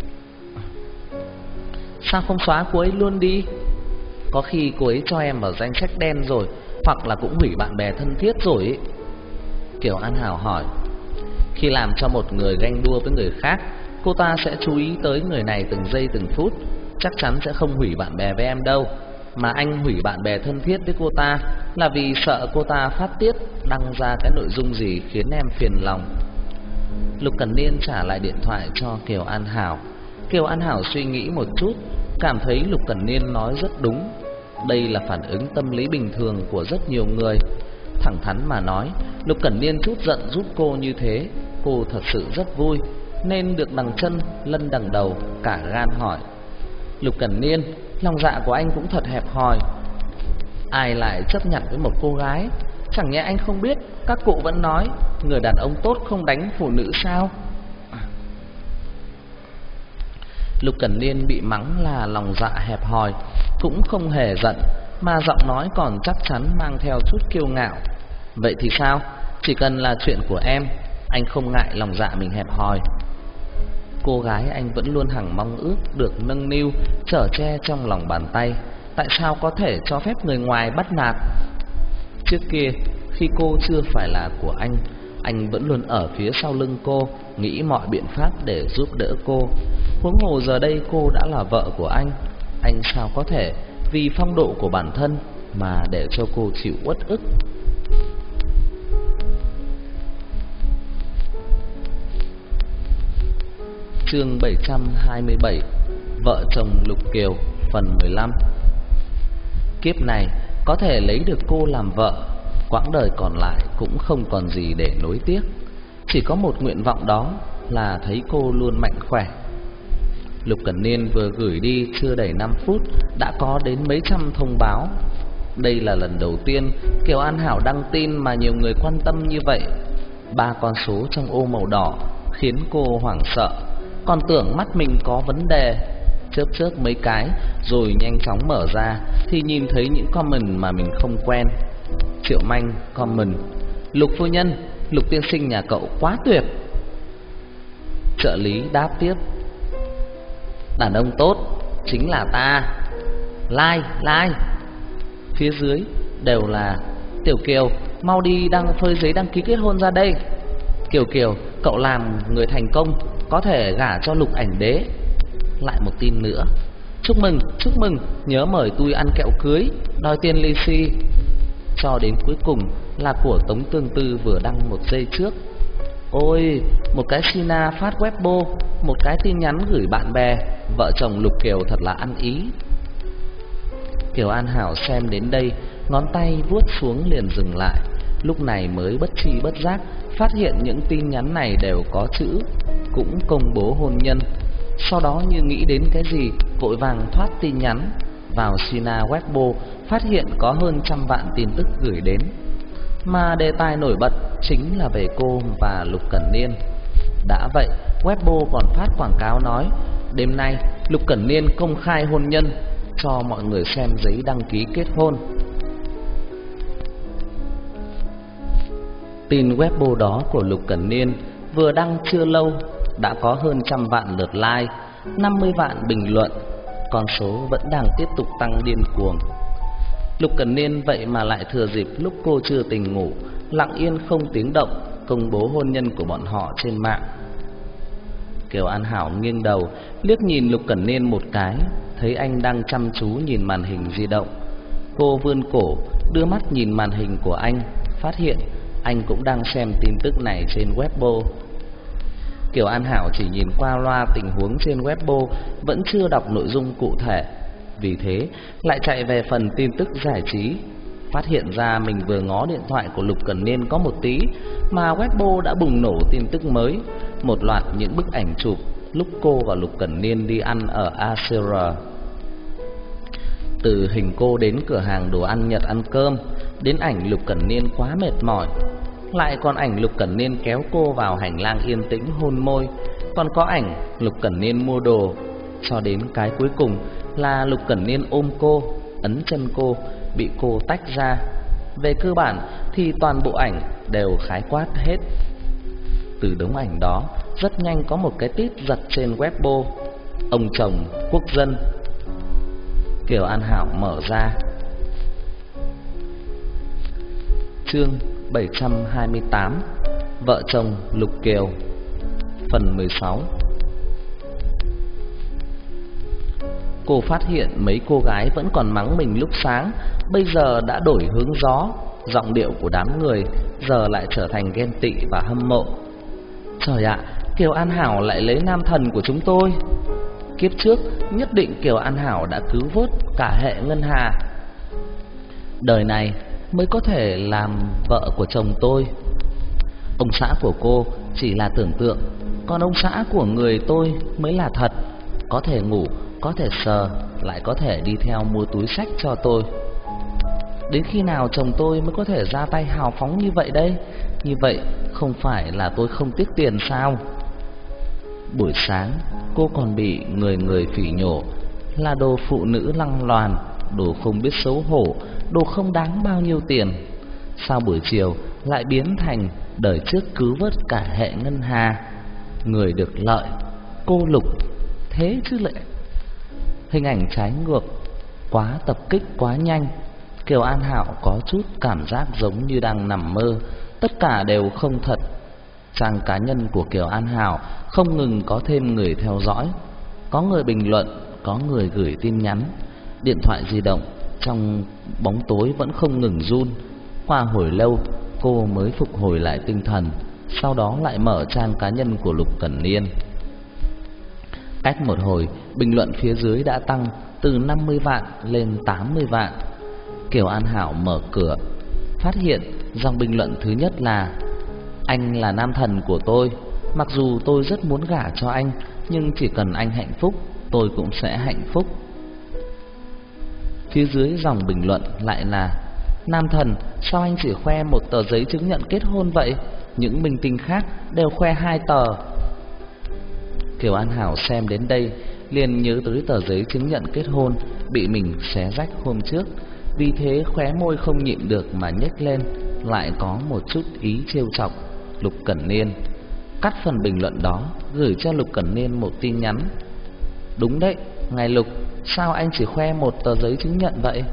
Sao không xóa cô ấy luôn đi? Có khi cô ấy cho em vào danh sách đen rồi, hoặc là cũng hủy bạn bè thân thiết rồi ấy. Kiều An Hảo hỏi. Khi làm cho một người ganh đua với người khác, cô ta sẽ chú ý tới người này từng giây từng phút, chắc chắn sẽ không hủy bạn bè với em đâu. Mà anh hủy bạn bè thân thiết với cô ta là vì sợ cô ta phát tiết đăng ra cái nội dung gì khiến em phiền lòng. Lục Cẩn Niên trả lại điện thoại cho Kiều An Hảo. Kiều An Hảo suy nghĩ một chút, cảm thấy Lục Cẩn Niên nói rất đúng. Đây là phản ứng tâm lý bình thường của rất nhiều người. Thẳng thắn mà nói, Lục Cẩn Niên chút giận giúp cô như thế, cô thật sự rất vui, nên được đằng chân lân đằng đầu, cả gan hỏi. Lục Cẩn Niên, lòng dạ của anh cũng thật hẹp hòi. Ai lại chấp nhận với một cô gái? Chẳng nhẽ anh không biết các cụ vẫn nói người đàn ông tốt không đánh phụ nữ sao? Lục Cẩn Niên bị mắng là lòng dạ hẹp hòi cũng không hề giận, mà giọng nói còn chắc chắn mang theo chút kiêu ngạo. Vậy thì sao? Chỉ cần là chuyện của em, anh không ngại lòng dạ mình hẹp hòi. Cô gái anh vẫn luôn hằng mong ước được nâng niu, chở che trong lòng bàn tay, tại sao có thể cho phép người ngoài bắt nạt? Trước kia, khi cô chưa phải là của anh vẫn luôn ở phía sau lưng cô, nghĩ mọi biện pháp để giúp đỡ cô. Huống hồ giờ đây cô đã là vợ của anh sao có thể vì phong độ của bản thân mà để cho cô chịu uất ức? Chương 727, Vợ chồng Lục Kiều, phần 15. Kiếp này có thể lấy được cô làm vợ, quãng đời còn lại cũng không còn gì để nối tiếc. Chỉ có một nguyện vọng, đó là thấy cô luôn mạnh khỏe. Lục Cẩn Niên vừa gửi đi chưa đầy 5 phút đã có đến mấy trăm thông báo. Đây là lần đầu tiên Kiều An Hảo đăng tin mà nhiều người quan tâm như vậy. 3 con số trong ô màu đỏ khiến cô hoảng sợ, còn tưởng mắt mình có vấn đề. Chớp mấy cái rồi nhanh chóng mở ra thì nhìn thấy những comment mà mình không quen. Triệu Manh comment: Lục phu nhân, Lục tiên sinh nhà cậu quá tuyệt. Trợ lý đáp tiếp: đàn ông tốt chính là ta. Like. Phía dưới đều là: Tiểu Kiều, mau đi đăng phơi giấy đăng ký kết hôn ra đây. Kiều, cậu làm người thành công, có thể gả cho Lục ảnh đế. Lại một tin nữa: chúc mừng, nhớ mời tôi ăn kẹo cưới, đòi tiền lì xì. Cho đến cuối cùng là của Tống Tương Tư vừa đăng 1 giây trước. Ôi, một cái Sina phát Weibo, một cái tin nhắn gửi bạn bè, vợ chồng Lục Kiều thật là ăn ý. Kiều An Hảo xem đến đây, ngón tay vuốt xuống liền dừng lại. Lúc này mới bất tri bất giác phát hiện những tin nhắn này đều có chữ cũng công bố hôn nhân. Sau đó như nghĩ đến cái gì, vội vàng thoát tin nhắn, vào Sina Weibo phát hiện có hơn 100 vạn tin tức gửi đến. Mà đề tài nổi bật chính là về cô và Lục Cẩn Niên. Đã vậy, Weibo còn phát quảng cáo nói đêm nay Lục Cẩn Niên công khai hôn nhân, cho mọi người xem giấy đăng ký kết hôn. Tin Weibo đó của Lục Cẩn Niên vừa đăng chưa lâu đã có hơn 100 vạn lượt like, 50 vạn bình luận. Con số vẫn đang tiếp tục tăng điên cuồng. Lục Cẩn Niên vậy mà lại thừa dịp lúc cô chưa tỉnh ngủ, lặng yên không tiếng động công bố hôn nhân của bọn họ trên mạng. Kiều An Hảo nghiêng đầu liếc nhìn Lục Cẩn Niên một cái, thấy anh đang chăm chú nhìn màn hình di động, Cô vươn cổ, đưa mắt nhìn màn hình của anh, phát hiện anh cũng đang xem tin tức này trên Weibo. Kiều An Hảo chỉ nhìn qua loa tình huống trên Weibo, vẫn chưa đọc nội dung cụ thể. Vì thế, lại chạy về phần tin tức giải trí. Phát hiện ra mình vừa ngó điện thoại của Lục Cẩn Niên có một tí, mà Weibo đã bùng nổ tin tức mới. Một loạt những bức ảnh chụp lúc cô và Lục Cẩn Niên đi ăn ở ACR. Từ hình cô đến cửa hàng đồ ăn Nhật ăn cơm, đến ảnh Lục Cẩn Niên quá mệt mỏi, lại còn ảnh Lục Cẩn Niên kéo cô vào hành lang yên tĩnh hôn môi, còn có ảnh Lục Cẩn Niên mua đồ, cho đến cái cuối cùng là Lục Cẩn Niên ôm cô, ấn chân cô, bị cô tách ra. Về cơ bản thì toàn bộ ảnh đều khái quát hết. Từ đống ảnh đó, rất nhanh có một cái tít giật trên Weibo: ông chồng quốc dân. Kiều An Hảo mở ra. Chương 728: Vợ chồng Lục Kiều. Phần 16. Cô phát hiện mấy cô gái vẫn còn mắng mình lúc sáng, bây giờ đã đổi hướng gió. Giọng điệu của đám người giờ lại trở thành ghen tị và hâm mộ. Trời ạ, Kiều An Hảo lại lấy nam thần của chúng tôi. Kiếp trước nhất định Kiều An Hảo đã cứu vớt cả hệ ngân hà, đời này mới có thể làm vợ của chồng tôi. Ông xã của cô chỉ là tưởng tượng, còn ông xã của người tôi mới là thật. Có thể ngủ, có thể sờ, lại có thể đi theo mua túi xách cho tôi. Đến khi nào chồng tôi mới có thể ra tay hào phóng như vậy đây? Như vậy không phải là tôi không tiếc tiền sao? Buổi sáng cô còn bị người phỉ nhổ là đồ phụ nữ lăng loàn, đồ không biết xấu hổ, đồ không đáng bao nhiêu tiền. Sao buổi chiều lại biến thành đời trước cứu vớt cả hệ ngân hà, người được lợi cô Lục thế chứ lệ? Hình ảnh trái ngược, quá tập kích quá nhanh. Kiều An Hảo có chút cảm giác giống như đang nằm mơ, tất cả đều không thật. Trang cá nhân của Kiều An Hảo không ngừng có thêm người theo dõi, có người bình luận, có người gửi tin nhắn. Điện thoại di động trong bóng tối vẫn không ngừng run. Qua hồi lâu cô mới phục hồi lại tinh thần, sau đó lại mở trang cá nhân của Lục Cẩn Niên. Cách một hồi, bình luận phía dưới đã tăng từ 50 vạn lên 80 vạn. Kiều An Hảo mở cửa, phát hiện dòng bình luận thứ nhất là: anh là nam thần của tôi, mặc dù tôi rất muốn gả cho anh, nhưng chỉ cần anh hạnh phúc, tôi cũng sẽ hạnh phúc. Phía dưới dòng bình luận lại là: nam thần, sao anh chỉ khoe một tờ giấy chứng nhận kết hôn vậy? Những minh tinh khác đều khoe 2 tờ. Kiều An Hảo xem đến đây liền nhớ tới tờ giấy chứng nhận kết hôn bị mình xé rách hôm trước, vì thế khóe môi không nhịn được mà nhếch lên, lại có một chút ý trêu chọc Lục Cẩn Niên. Cắt phần bình luận đó, gửi cho Lục Cẩn Niên một tin nhắn: đúng đấy, ngài Lục, sao anh chỉ khoe một tờ giấy chứng nhận vậy?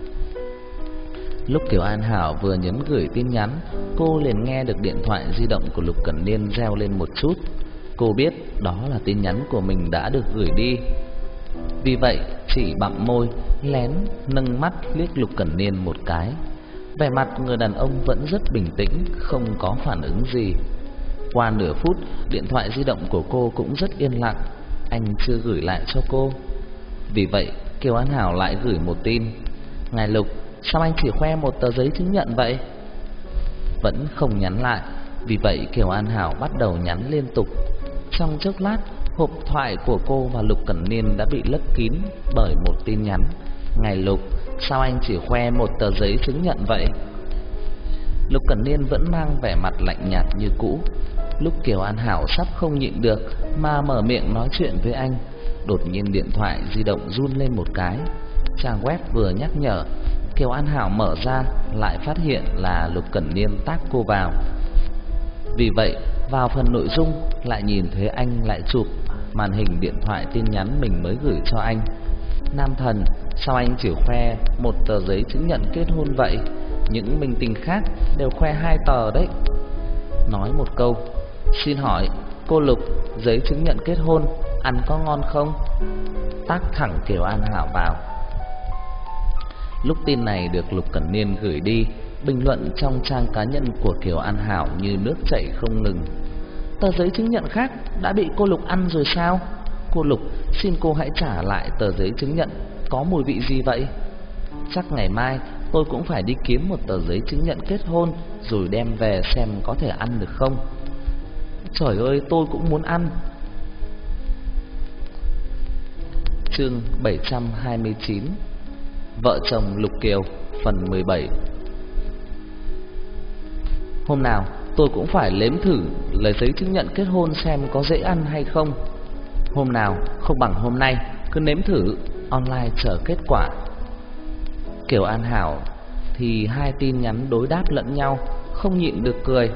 Lúc Kiều An Hảo vừa nhấn gửi tin nhắn, cô liền nghe được điện thoại di động của Lục Cẩn Niên reo lên một chút. Cô biết đó là tin nhắn của mình đã được gửi đi. Vì vậy chỉ bặm môi, lén nâng mắt liếc Lục Cẩn Niên một cái. Vẻ mặt người đàn ông vẫn rất bình tĩnh, không có phản ứng gì. Qua nửa phút, điện thoại di động của cô cũng rất yên lặng. Anh chưa gửi lại cho cô. Vì vậy Kiều An Hảo lại gửi một tin: ngài Lục, sao anh chỉ khoe một tờ giấy chứng nhận vậy? Vẫn không nhắn lại. Vì vậy Kiều An Hảo bắt đầu nhắn liên tục. Trong chốc lát, hộp thoại của cô và Lục Cẩn Niên đã bị lấp kín bởi một tin nhắn: ngài Lục, sao anh chỉ khoe một tờ giấy chứng nhận vậy? Lục Cẩn Niên vẫn mang vẻ mặt lạnh nhạt như cũ. Lúc Kiều An Hảo sắp không nhịn được mà mở miệng nói chuyện với anh, đột nhiên điện thoại di động run lên một cái. Trang web vừa nhắc nhở, Kiều An Hảo mở ra lại phát hiện là Lục Cẩn Niên tag cô vào. Vì vậy vào phần nội dung lại nhìn thấy anh lại chụp màn hình điện thoại tin nhắn mình mới gửi cho anh: nam thần, sao anh chỉ khoe một tờ giấy chứng nhận kết hôn vậy? Những minh tinh khác đều khoe 2 tờ đấy. Nói một câu: xin hỏi cô Lục, giấy chứng nhận kết hôn ăn có ngon không? Tag thẳng Kiều An Hảo vào. Lúc tin này được Lục Cẩn Niên gửi đi, bình luận trong trang cá nhân của Kiều An Hảo như nước chảy không ngừng. Tờ giấy chứng nhận khác đã bị cô Lục ăn rồi sao? Cô Lục, xin cô hãy trả lại tờ giấy chứng nhận, có mùi vị gì vậy? Chắc ngày mai tôi cũng phải đi kiếm một tờ giấy chứng nhận kết hôn rồi đem về xem có thể ăn được không. Trời ơi, tôi cũng muốn ăn. Chương 729 Vợ chồng Lục Kiều phần 17. Hôm nào tôi cũng phải nếm thử lấy giấy chứng nhận kết hôn xem có dễ ăn hay không. Hôm nào không bằng hôm nay, cứ nếm thử, online chờ kết quả. Kiều An Hảo thì hai tin nhắn đối đáp lẫn nhau, không nhịn được cười.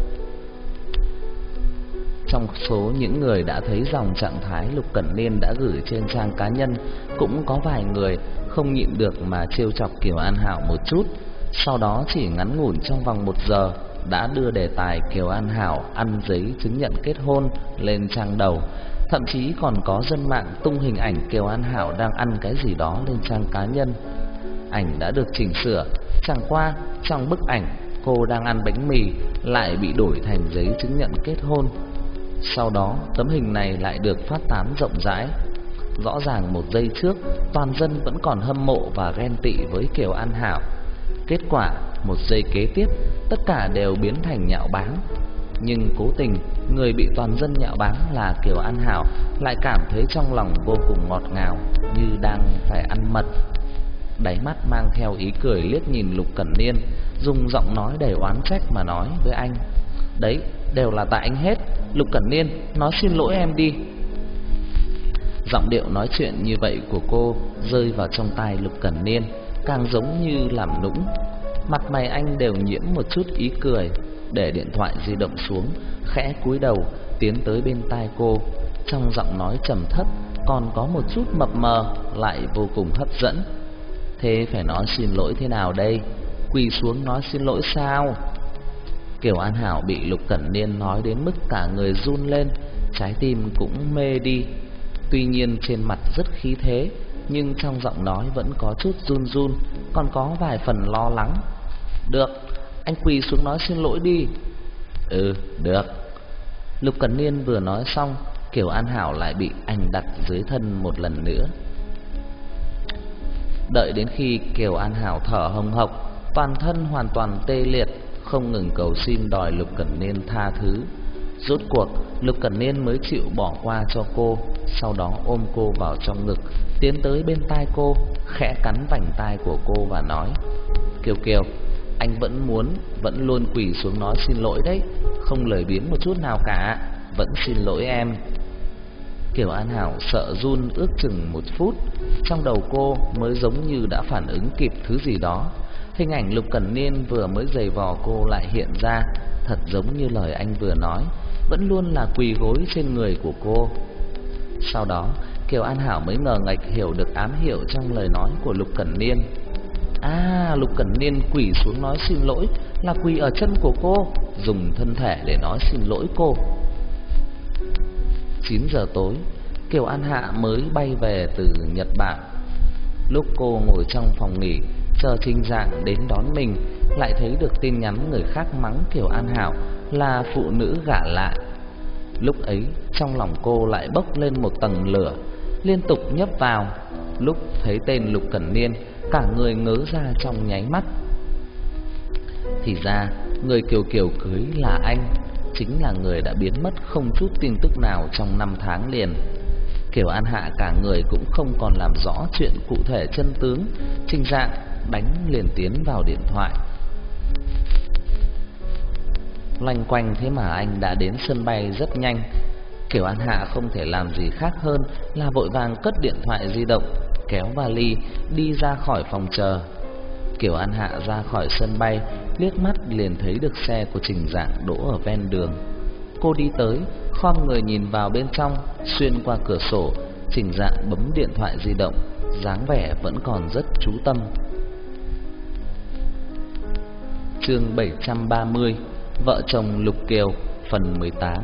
Trong số những người đã thấy dòng trạng thái Lục Cẩn Niên đã gửi trên trang cá nhân, cũng có vài người không nhịn được mà trêu chọc Kiều An Hảo một chút. Sau đó chỉ ngắn ngủn trong vòng 1 giờ đã đưa đề tài Kiều An Hảo ăn giấy chứng nhận kết hôn lên trang đầu. Thậm chí còn có dân mạng tung hình ảnh Kiều An Hảo đang ăn cái gì đó lên trang cá nhân. Ảnh đã được chỉnh sửa, chẳng qua trong bức ảnh cô đang ăn bánh mì lại bị đổi thành giấy chứng nhận kết hôn. Sau đó tấm hình này lại được phát tán rộng rãi. Rõ ràng 1 giây trước toàn dân vẫn còn hâm mộ và ghen tị với Kiều An Hảo. Kết quả 1 giây kế tiếp tất cả đều biến thành nhạo báng. Nhưng cố tình người bị toàn dân nhạo báng là Kiều An Hảo lại cảm thấy trong lòng vô cùng ngọt ngào, như đang phải ăn mật. Đáy mắt mang theo ý cười liếc nhìn Lục Cẩn Niên, dùng giọng nói đầy oán trách mà nói với anh: "Đấy, đều là tại anh hết. Lục Cẩn Niên, nói xin lỗi em đi." Giọng điệu nói chuyện như vậy của cô rơi vào trong tai Lục Cẩn Niên, càng giống như làm nũng. Mặt mày anh đều nhiễm một chút ý cười, để điện thoại di động xuống, khẽ cúi đầu tiến tới bên tai cô. Trong giọng nói trầm thấp còn có một chút mập mờ lại vô cùng hấp dẫn. "Thế phải nói xin lỗi thế nào đây? Quỳ xuống nói xin lỗi sao?" Kiều An Hảo bị Lục Cẩn Niên nói đến mức cả người run lên, trái tim cũng mê đi. Tuy nhiên trên mặt rất khí thế, nhưng trong giọng nói vẫn có chút run run, còn có vài phần lo lắng. "Được, anh quỳ xuống nói xin lỗi đi." "Ừ, được." Lục Cẩn Niên vừa nói xong, Kiều An Hảo lại bị anh đặt dưới thân một lần nữa. Đợi đến khi Kiều An Hảo thở hồng hộc, toàn thân hoàn toàn tê liệt, không ngừng cầu xin đòi Lục Cẩn Niên tha thứ. Rốt cuộc Lục Cẩn Niên mới chịu bỏ qua cho cô, sau đó ôm cô vào trong ngực, tiến tới bên tai cô, khẽ cắn vành tai của cô và nói: "Kiều Kiều, anh vẫn luôn quỳ xuống nói xin lỗi đấy, không lười biếng một chút nào cả, vẫn xin lỗi em." Kiều An Hảo sợ run ước chừng 1 phút, trong đầu cô mới giống như đã phản ứng kịp thứ gì đó. Hình ảnh Lục Cẩn Niên vừa mới giày vò cô lại hiện ra, thật giống như lời anh vừa nói, vẫn luôn là quỳ gối trên người của cô. Sau đó Kiều An Hảo mới ngờ ngạch hiểu được ám hiệu trong lời nói của Lục Cẩn Niên. Lục Cẩn Niên quỳ xuống nói xin lỗi là quỳ ở chân của cô, dùng thân thể để nói xin lỗi cô. 9 giờ tối, Kiều An Hạ mới bay về từ Nhật Bản. Lúc cô ngồi trong phòng nghỉ chờ Trình Dạng đến đón mình, lại thấy được tin nhắn người khác mắng Kiều An Hảo là phụ nữ gả lạ. Lúc ấy trong lòng cô lại bốc lên một tầng lửa, liên tục nhấp vào. Lúc thấy tên Lục Cẩn Niên, cả người ngớ ra trong nháy mắt. Thì ra người Kiều Kiều cưới là anh, chính là người đã biến mất không chút tin tức nào trong 5 tháng liền. Kiều An Hạ cả người cũng không còn làm rõ chuyện cụ thể chân tướng. Trình Dạng đánh liền tiến vào điện thoại. Loanh quanh thế mà anh đã đến sân bay rất nhanh. Kiều An Hạ không thể làm gì khác hơn là vội vàng cất điện thoại di động, kéo vali đi ra khỏi phòng chờ. Kiều An Hạ ra khỏi sân bay, liếc mắt liền thấy được xe của Trình Dạng đỗ ở ven đường. Cô đi tới, khom người nhìn vào bên trong, xuyên qua cửa sổ, Trình Dạng bấm điện thoại di động, dáng vẻ vẫn còn rất chú tâm. Chương 730 Vợ chồng Lục Kiều phần 18.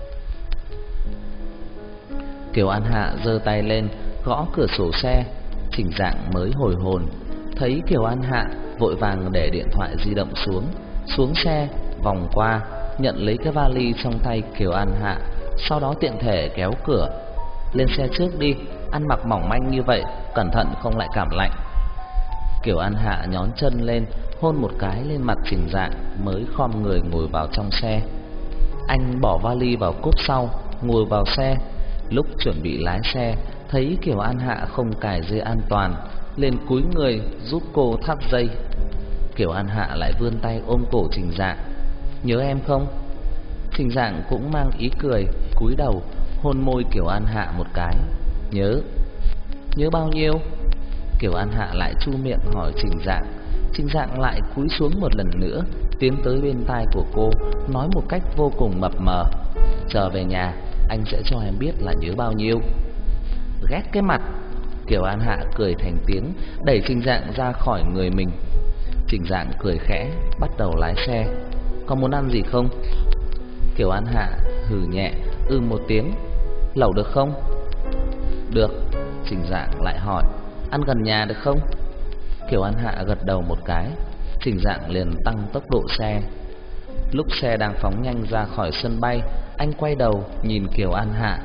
Kiều An Hạ giơ tay lên, gõ cửa sổ xe. Trình Dạng mới hồi hồn, thấy Kiều An Hạ vội vàng để điện thoại di động xuống xe, vòng qua nhận lấy cái vali trong tay Kiều An Hạ, sau đó tiện thể kéo cửa. Lên xe trước đi, ăn mặc mỏng manh như vậy, cẩn thận không lại cảm lạnh. Kiều An Hạ nhón chân lên, hôn một cái lên mặt Trình Dạng, mới khom người ngồi vào trong xe. Anh bỏ vali vào cốp sau, ngồi vào xe. Lúc chuẩn bị lái xe, thấy Kiều An Hạ không cài dây an toàn, lên cúi người giúp cô thắt dây. Kiều An Hạ lại vươn tay ôm cổ Trình Dạng. Nhớ em không? Trình Dạng cũng mang ý cười, cúi đầu hôn môi Kiều An Hạ một cái. Nhớ. Nhớ bao nhiêu? Kiều An Hạ lại chu miệng hỏi Trình Dạng. Trình Dạng lại cúi xuống một lần nữa, tiến tới bên tai của cô, nói một cách vô cùng mập mờ. Trở về nhà, anh sẽ cho em biết là nhớ bao nhiêu. Ghét cái mặt. Kiều An Hạ cười thành tiếng, đẩy Trình Dạng ra khỏi người mình. Trình Dạng cười khẽ, bắt đầu lái xe. Có muốn ăn gì không? Kiều An Hạ hừ nhẹ, một tiếng. Lẩu được không? Được. Trình Dạng lại hỏi, ăn gần nhà được không? Kiều An Hạ gật đầu một cái. Trình Dạng liền tăng tốc độ xe. Lúc xe đang phóng nhanh ra khỏi sân bay, anh quay đầu nhìn Kiều An Hạ.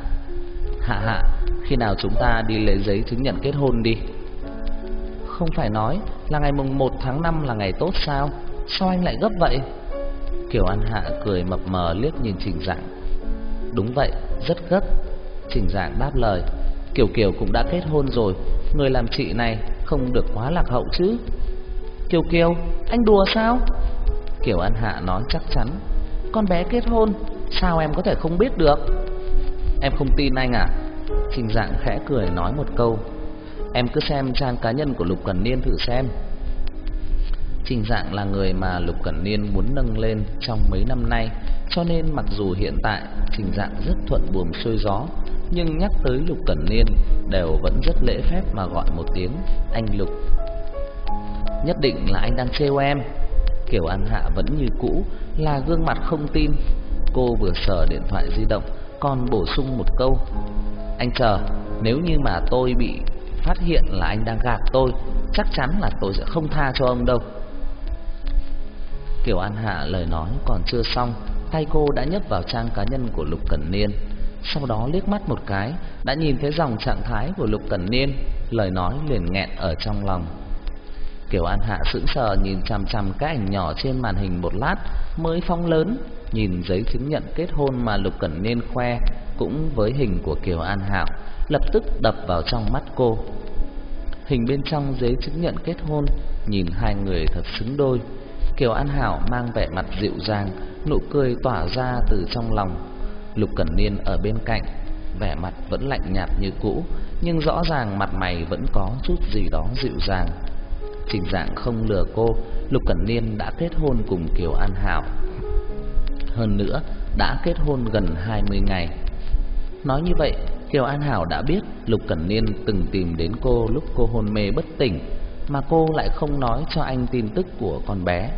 Hạ, khi nào chúng ta đi lấy giấy chứng nhận kết hôn đi? Không phải nói là ngày mùng 1 tháng 5 là ngày tốt sao? Sao anh lại gấp vậy? Kiều An Hạ cười mập mờ liếc nhìn Trình Dạng. Đúng vậy, rất gấp. Trình Dạng đáp lời. Kiều cũng đã kết hôn rồi, người làm chị này không được quá lạc hậu chứ. Kiều, anh đùa sao? Kiều An Hạ nói chắc chắn. Con bé kết hôn, sao em có thể không biết được? Em không tin anh à? Trình Dạng khẽ cười nói một câu. Em cứ xem trang cá nhân của Lục Cẩn Niên thử xem. Trình Dạng là người mà Lục Cẩn Niên muốn nâng lên trong mấy năm nay, cho nên mặc dù hiện tại Trình Dạng rất thuận buồm xuôi gió, nhưng nhắc tới Lục Cẩn Niên đều vẫn rất lễ phép mà gọi một tiếng anh Lục. Nhất định là anh đang trêu em. Kiều An Hạ vẫn như cũ là gương mặt không tin. Cô vừa sờ điện thoại di động còn bổ sung một câu. Anh chờ, nếu như mà tôi bị phát hiện là anh đang gạt tôi, chắc chắn là tôi sẽ không tha cho ông đâu. Kiều An Hạ lời nói còn chưa xong, tay cô đã nhấp vào trang cá nhân của Lục Cẩn Niên. Sau đó liếc mắt một cái, đã nhìn thấy dòng trạng thái của Lục Cẩn Niên, lời nói liền nghẹn ở trong lòng. Kiều An Hạ sững sờ nhìn chằm chằm cái ảnh nhỏ trên màn hình một lát, mới phóng lớn nhìn giấy chứng nhận kết hôn mà Lục Cẩn Niên khoe, cũng với hình của Kiều An Hạo, lập tức đập vào trong mắt cô. Hình bên trong giấy chứng nhận kết hôn, nhìn hai người thật xứng đôi. Kiều An Hạo mang vẻ mặt dịu dàng, nụ cười tỏa ra từ trong lòng. Lục Cẩn Niên ở bên cạnh, vẻ mặt vẫn lạnh nhạt như cũ, nhưng rõ ràng mặt mày vẫn có chút gì đó dịu dàng. Trình Dạng không lừa cô, Lục Cẩn Niên đã kết hôn cùng Kiều An Hạo. Hơn nữa, đã kết hôn gần 20 ngày. Nói như vậy, Kiều An Hảo đã biết Lục Cẩn Niên từng tìm đến cô lúc cô hôn mê bất tỉnh, mà cô lại không nói cho anh tin tức của con bé.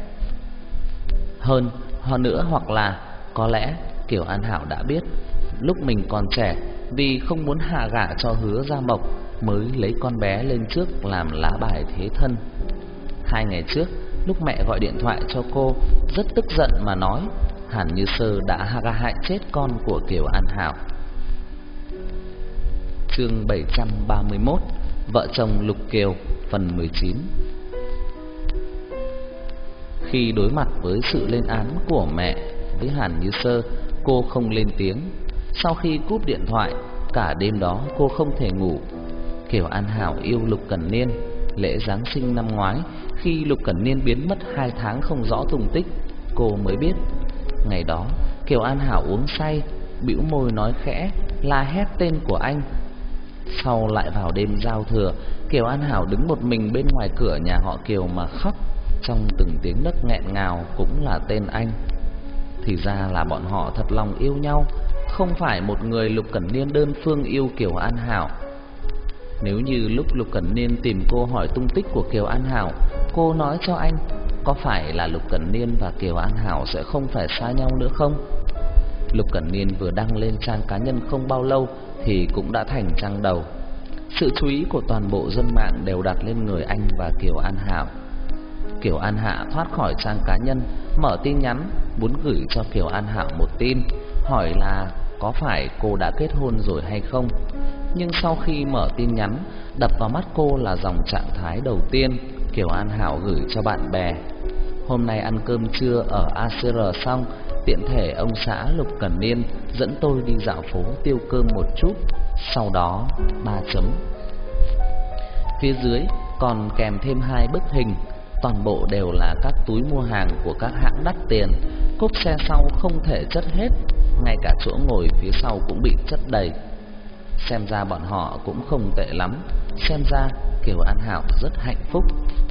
Hơn nữa, hoặc là có lẽ Kiều An Hảo đã biết lúc mình còn trẻ, vì không muốn hạ gả cho Hứa Gia Mộc, mới lấy con bé lên trước làm lá bài thế thân. 2 ngày trước, lúc mẹ gọi điện thoại cho cô, rất tức giận mà nói Hàn Như Sơ đã hại chết con của Kiều An Hảo. Chương 731, Vợ chồng Lục Kiều, phần 19. Khi đối mặt với sự lên án của mẹ với Hàn Như Sơ, cô không lên tiếng. Sau khi cúp điện thoại, cả đêm đó cô không thể ngủ. Kiều An Hảo yêu Lục Cẩn Niên. Lễ Giáng sinh năm ngoái, khi Lục Cẩn Niên biến mất 2 tháng không rõ tung tích, cô mới biết. Ngày đó, Kiều An Hảo uống say, bĩu môi nói khẽ, la hét tên của anh. Sau lại vào đêm giao thừa, Kiều An Hảo đứng một mình bên ngoài cửa nhà họ Kiều mà khóc, trong từng tiếng nấc nghẹn ngào cũng là tên anh. Thì ra là bọn họ thật lòng yêu nhau, không phải một người Lục Cẩn Niên đơn phương yêu Kiều An Hảo. Nếu như lúc Lục Cẩn Niên tìm cô hỏi tung tích của Kiều An Hảo, cô nói cho anh, có phải là Lục Cẩn Niên và Kiều An Hảo sẽ không phải xa nhau nữa không? Lục Cẩn Niên vừa đăng lên trang cá nhân không bao lâu thì cũng đã thành trang đầu. Sự chú ý của toàn bộ dân mạng đều đặt lên người anh và Kiều An Hảo. Kiều An Hạ thoát khỏi trang cá nhân, mở tin nhắn muốn gửi cho Kiều An Hảo một tin, hỏi là có phải cô đã kết hôn rồi hay không. Nhưng sau khi mở tin nhắn, đập vào mắt cô là dòng trạng thái đầu tiên Kiều An Hảo gửi cho bạn bè: hôm nay ăn cơm trưa ở ACR xong, tiện thể ông xã Lục Cẩn Niên dẫn tôi đi dạo phố tiêu cơm một chút. Sau đó 3 chấm. Phía dưới còn kèm thêm 2 bức hình, toàn bộ đều là các túi mua hàng của các hãng đắt tiền. Cốp xe sau không thể chất hết, ngay cả chỗ ngồi phía sau cũng bị chất đầy. Xem ra bọn họ cũng không tệ lắm, xem ra Kiều An Hảo rất hạnh phúc.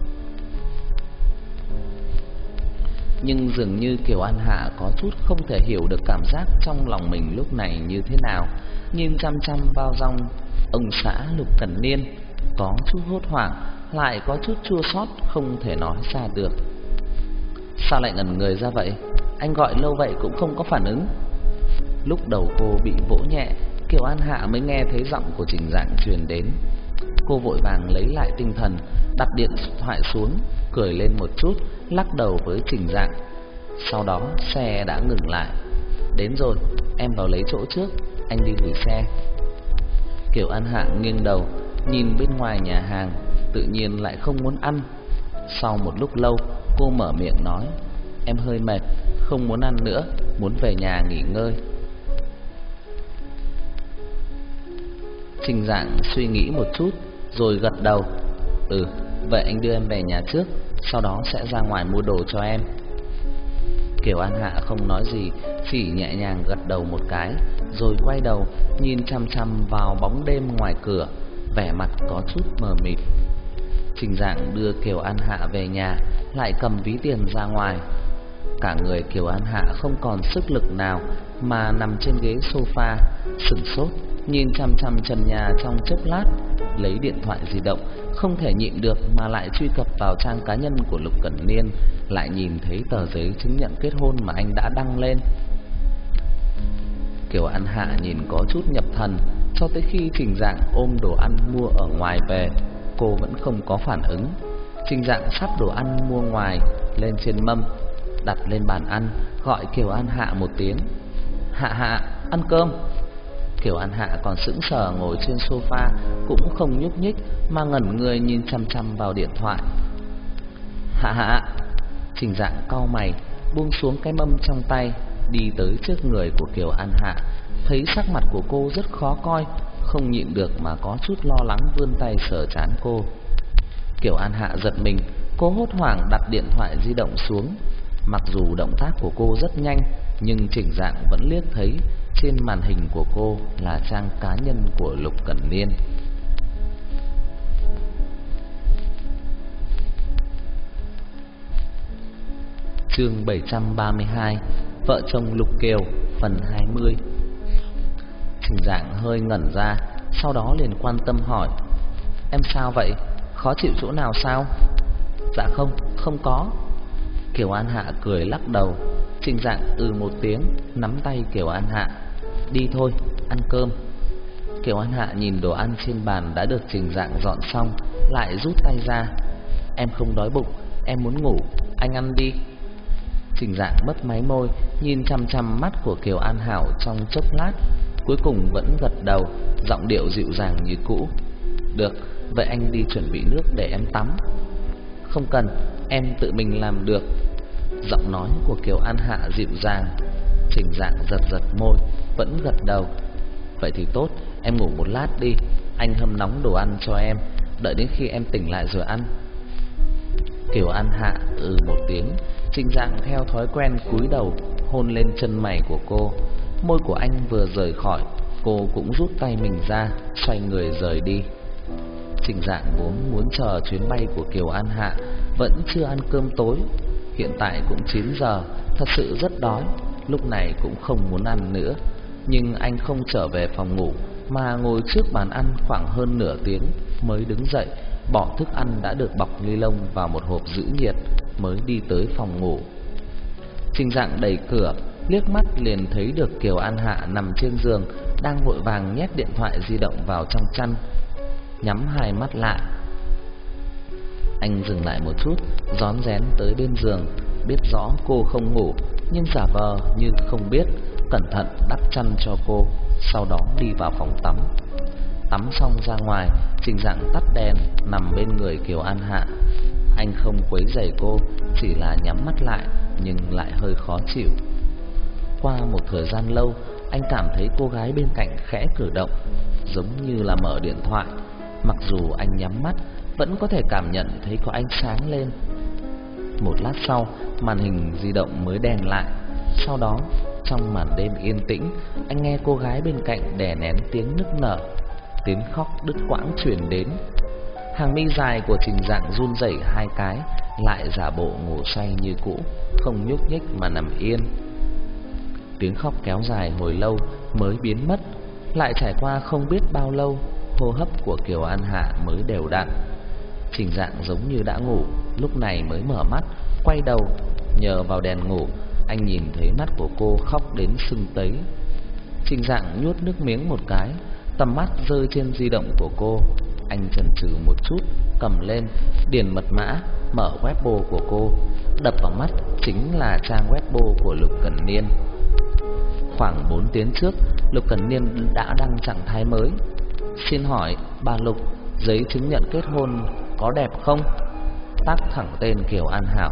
Nhưng dường như Kiều An Hạ có chút không thể hiểu được cảm giác trong lòng mình lúc này như thế nào. Nhìn chăm chăm vào dòng ông xã Lục Cẩn Niên, có chút hốt hoảng, lại có chút chua xót không thể nói ra được. Sao lại ngẩn người ra vậy? Anh gọi lâu vậy cũng không có phản ứng. Lúc đầu cô bị vỗ nhẹ, Kiều An Hạ mới nghe thấy giọng của Trình Dạng truyền đến. Cô vội vàng lấy lại tinh thần, đặt điện thoại xuống, cười lên một chút, lắc đầu với Trình Dạng. Sau đó xe đã ngừng lại. Đến rồi, em vào lấy chỗ trước, anh đi gửi xe. Kiều An Hạ nghiêng đầu, nhìn bên ngoài nhà hàng, tự nhiên lại không muốn ăn. Sau một lúc lâu, cô mở miệng nói: em hơi mệt, không muốn ăn nữa, muốn về nhà nghỉ ngơi. Trình Dạng suy nghĩ một chút rồi gật đầu: vậy anh đưa em về nhà trước, sau đó sẽ ra ngoài mua đồ cho em. Kiều An Hạ không nói gì, chỉ nhẹ nhàng gật đầu một cái, rồi quay đầu nhìn chăm chăm vào bóng đêm ngoài cửa, vẻ mặt có chút mờ mịt. Trình Dạng đưa Kiều An Hạ về nhà, lại cầm ví tiền ra ngoài. Cả người Kiều An Hạ không còn sức lực nào mà nằm trên ghế sofa, sửng sốt nhìn chăm chăm trần nhà trong chốc lát, lấy điện thoại di động, không thể nhịn được mà lại truy cập vào trang cá nhân của Lục Cẩn Niên, lại nhìn thấy tờ giấy chứng nhận kết hôn mà anh đã đăng lên. Kiều An Hạ nhìn có chút nhập thần, cho tới khi Trình Dạng ôm đồ ăn mua ở ngoài về, cô vẫn không có phản ứng. Trình Dạng sắp đồ ăn mua ngoài lên trên mâm, đặt lên bàn ăn, gọi Kiều An Hạ một tiếng: Hạ Hạ, ăn cơm. Kiều An Hạ còn sững sờ ngồi trên sofa, cũng không nhúc nhích mà ngẩn người nhìn chăm chăm vào điện thoại. Hạ Hạ. Trình Dạng cau mày, buông xuống cái mâm trong tay, đi tới trước người của Kiều An Hạ, thấy sắc mặt của cô rất khó coi, không nhịn được mà có chút lo lắng vươn tay sờ trán cô. Kiều An Hạ giật mình, cô hốt hoảng đặt điện thoại di động xuống. Mặc dù động tác của cô rất nhanh, nhưng Trình Dạng vẫn liếc thấy trên màn hình của cô là trang cá nhân của Lục Cẩn Niên. Chương 732: Vợ chồng Lục Kiều, phần 20. Trình Dạng hơi ngẩn ra, sau đó liền quan tâm hỏi: Em sao vậy? Khó chịu chỗ nào sao? Dạ không, không có. Kiều An Hạ cười lắc đầu. Trình Dạng một tiếng, nắm tay Kiều An Hạ: Đi thôi, ăn cơm. Kiều An Hạ nhìn đồ ăn trên bàn đã được Trình Dạng dọn xong, lại rút tay ra: Em không đói bụng, em muốn ngủ, anh ăn đi. Trình Dạng mấp máy môi, nhìn chăm chăm mắt của Kiều An Hảo trong chốc lát, cuối cùng vẫn gật đầu, giọng điệu dịu dàng như cũ: Được, vậy anh đi chuẩn bị nước để em tắm. Không cần, em tự mình làm được. Giọng nói của Kiều An Hạ dịu dàng. Trình Dạng giật giật môi, vẫn gật đầu. Vậy thì tốt, em ngủ một lát đi, anh hâm nóng đồ ăn cho em, đợi đến khi em tỉnh lại rồi ăn. Kiều An Hạ một tiếng. Trình Dạng theo thói quen cúi đầu hôn lên chân mày của cô. Môi của anh vừa rời khỏi, cô cũng rút tay mình ra, xoay người rời đi. Trình Dạng vốn muốn chờ chuyến bay của Kiều An Hạ, vẫn chưa ăn cơm tối. Hiện tại cũng 9 giờ, thật sự rất đói, lúc này cũng không muốn ăn nữa. Nhưng anh không trở về phòng ngủ, mà ngồi trước bàn ăn khoảng hơn nửa tiếng mới đứng dậy, bỏ thức ăn đã được bọc ni lông vào một hộp giữ nhiệt, mới đi tới phòng ngủ. Trình Dạng đẩy cửa, liếc mắt liền thấy được Kiều An Hạ nằm trên giường, đang vội vàng nhét điện thoại di động vào trong chăn. nhắm hai mắt lại. Anh dừng lại một chút, rón rén tới bên giường, biết rõ cô không ngủ nhưng giả vờ như không biết, cẩn thận đắp chăn cho cô, sau đó đi vào phòng tắm. Tắm xong ra ngoài, Trình Dạng tắt đèn, nằm bên người Kiều An Hạ. Anh không quấy rầy cô, chỉ là nhắm mắt lại nhưng lại hơi khó chịu. Qua một thời gian lâu, anh cảm thấy cô gái bên cạnh khẽ cử động, giống như là mở điện thoại. Mặc dù anh nhắm mắt, vẫn có thể cảm nhận thấy có ánh sáng lên. Một lát sau, màn hình di động mới đèn lại. Sau đó, trong màn đêm yên tĩnh, anh nghe cô gái bên cạnh đè nén tiếng nức nở, tiếng khóc đứt quãng truyền đến. Hàng mi dài của Trình Dạng run rẩy hai cái, lại giả bộ ngủ say như cũ, không nhúc nhích mà nằm yên. Tiếng khóc kéo dài hồi lâu mới biến mất. Lại trải qua không biết bao lâu, hô hấp của Kiều An Hạ mới đều đặn. Trình Dạng giống như đã ngủ, lúc này mới mở mắt, quay đầu, nhờ vào đèn ngủ, anh nhìn thấy mắt của cô khóc đến sưng tấy. Trình Dạng nuốt nước miếng một cái, tầm mắt rơi trên di động của cô. Anh chần chừ một chút, cầm lên, điền mật mã, mở Weibo của cô. Đập vào mắt chính là trang Weibo của Lục Cẩn Niên. Khoảng 4 tiếng trước, Lục Cẩn Niên đã đăng trạng thái mới. Xin hỏi bà Lục, giấy chứng nhận kết hôn có đẹp không? Tác thẳng tên Kiều An Hảo.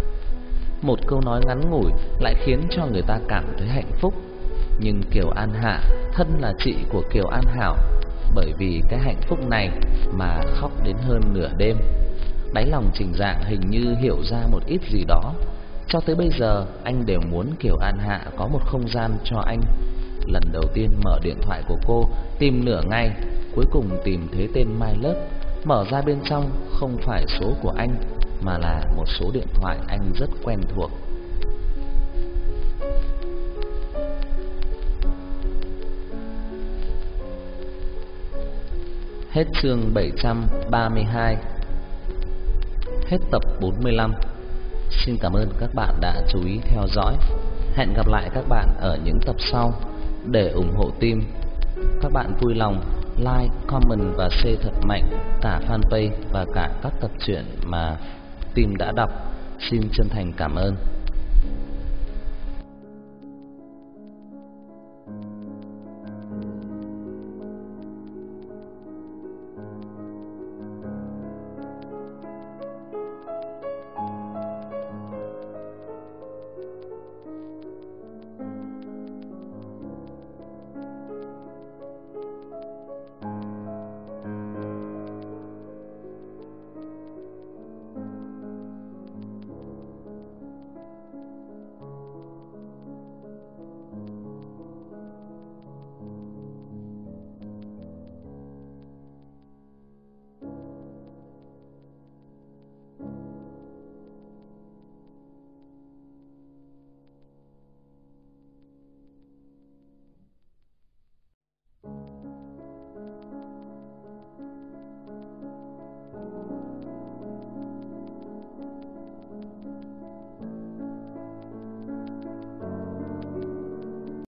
Một câu nói ngắn ngủi lại khiến cho người ta cảm thấy hạnh phúc. Nhưng Kiều An Hạ thân là chị của Kiều An Hảo, bởi vì cái hạnh phúc này mà khóc đến hơn nửa đêm. Đáy lòng Trình Dạng hình như hiểu ra một ít gì đó. Cho tới bây giờ anh đều muốn Kiều An Hạ có một không gian cho anh. Lần đầu tiên mở điện thoại của cô, tìm nửa ngày, cuối cùng tìm thấy tên My Love. Mở ra bên trong không phải số của anh, mà là một số điện thoại anh rất quen thuộc. Hết chương 732. Hết tập 45. Xin cảm ơn các bạn đã chú ý theo dõi. Hẹn gặp lại các bạn ở những tập sau. Để ủng hộ team, các bạn vui lòng like, comment và share thật mạnh cả fanpage và cả các tập truyện mà team đã đọc. Xin chân thành cảm ơn.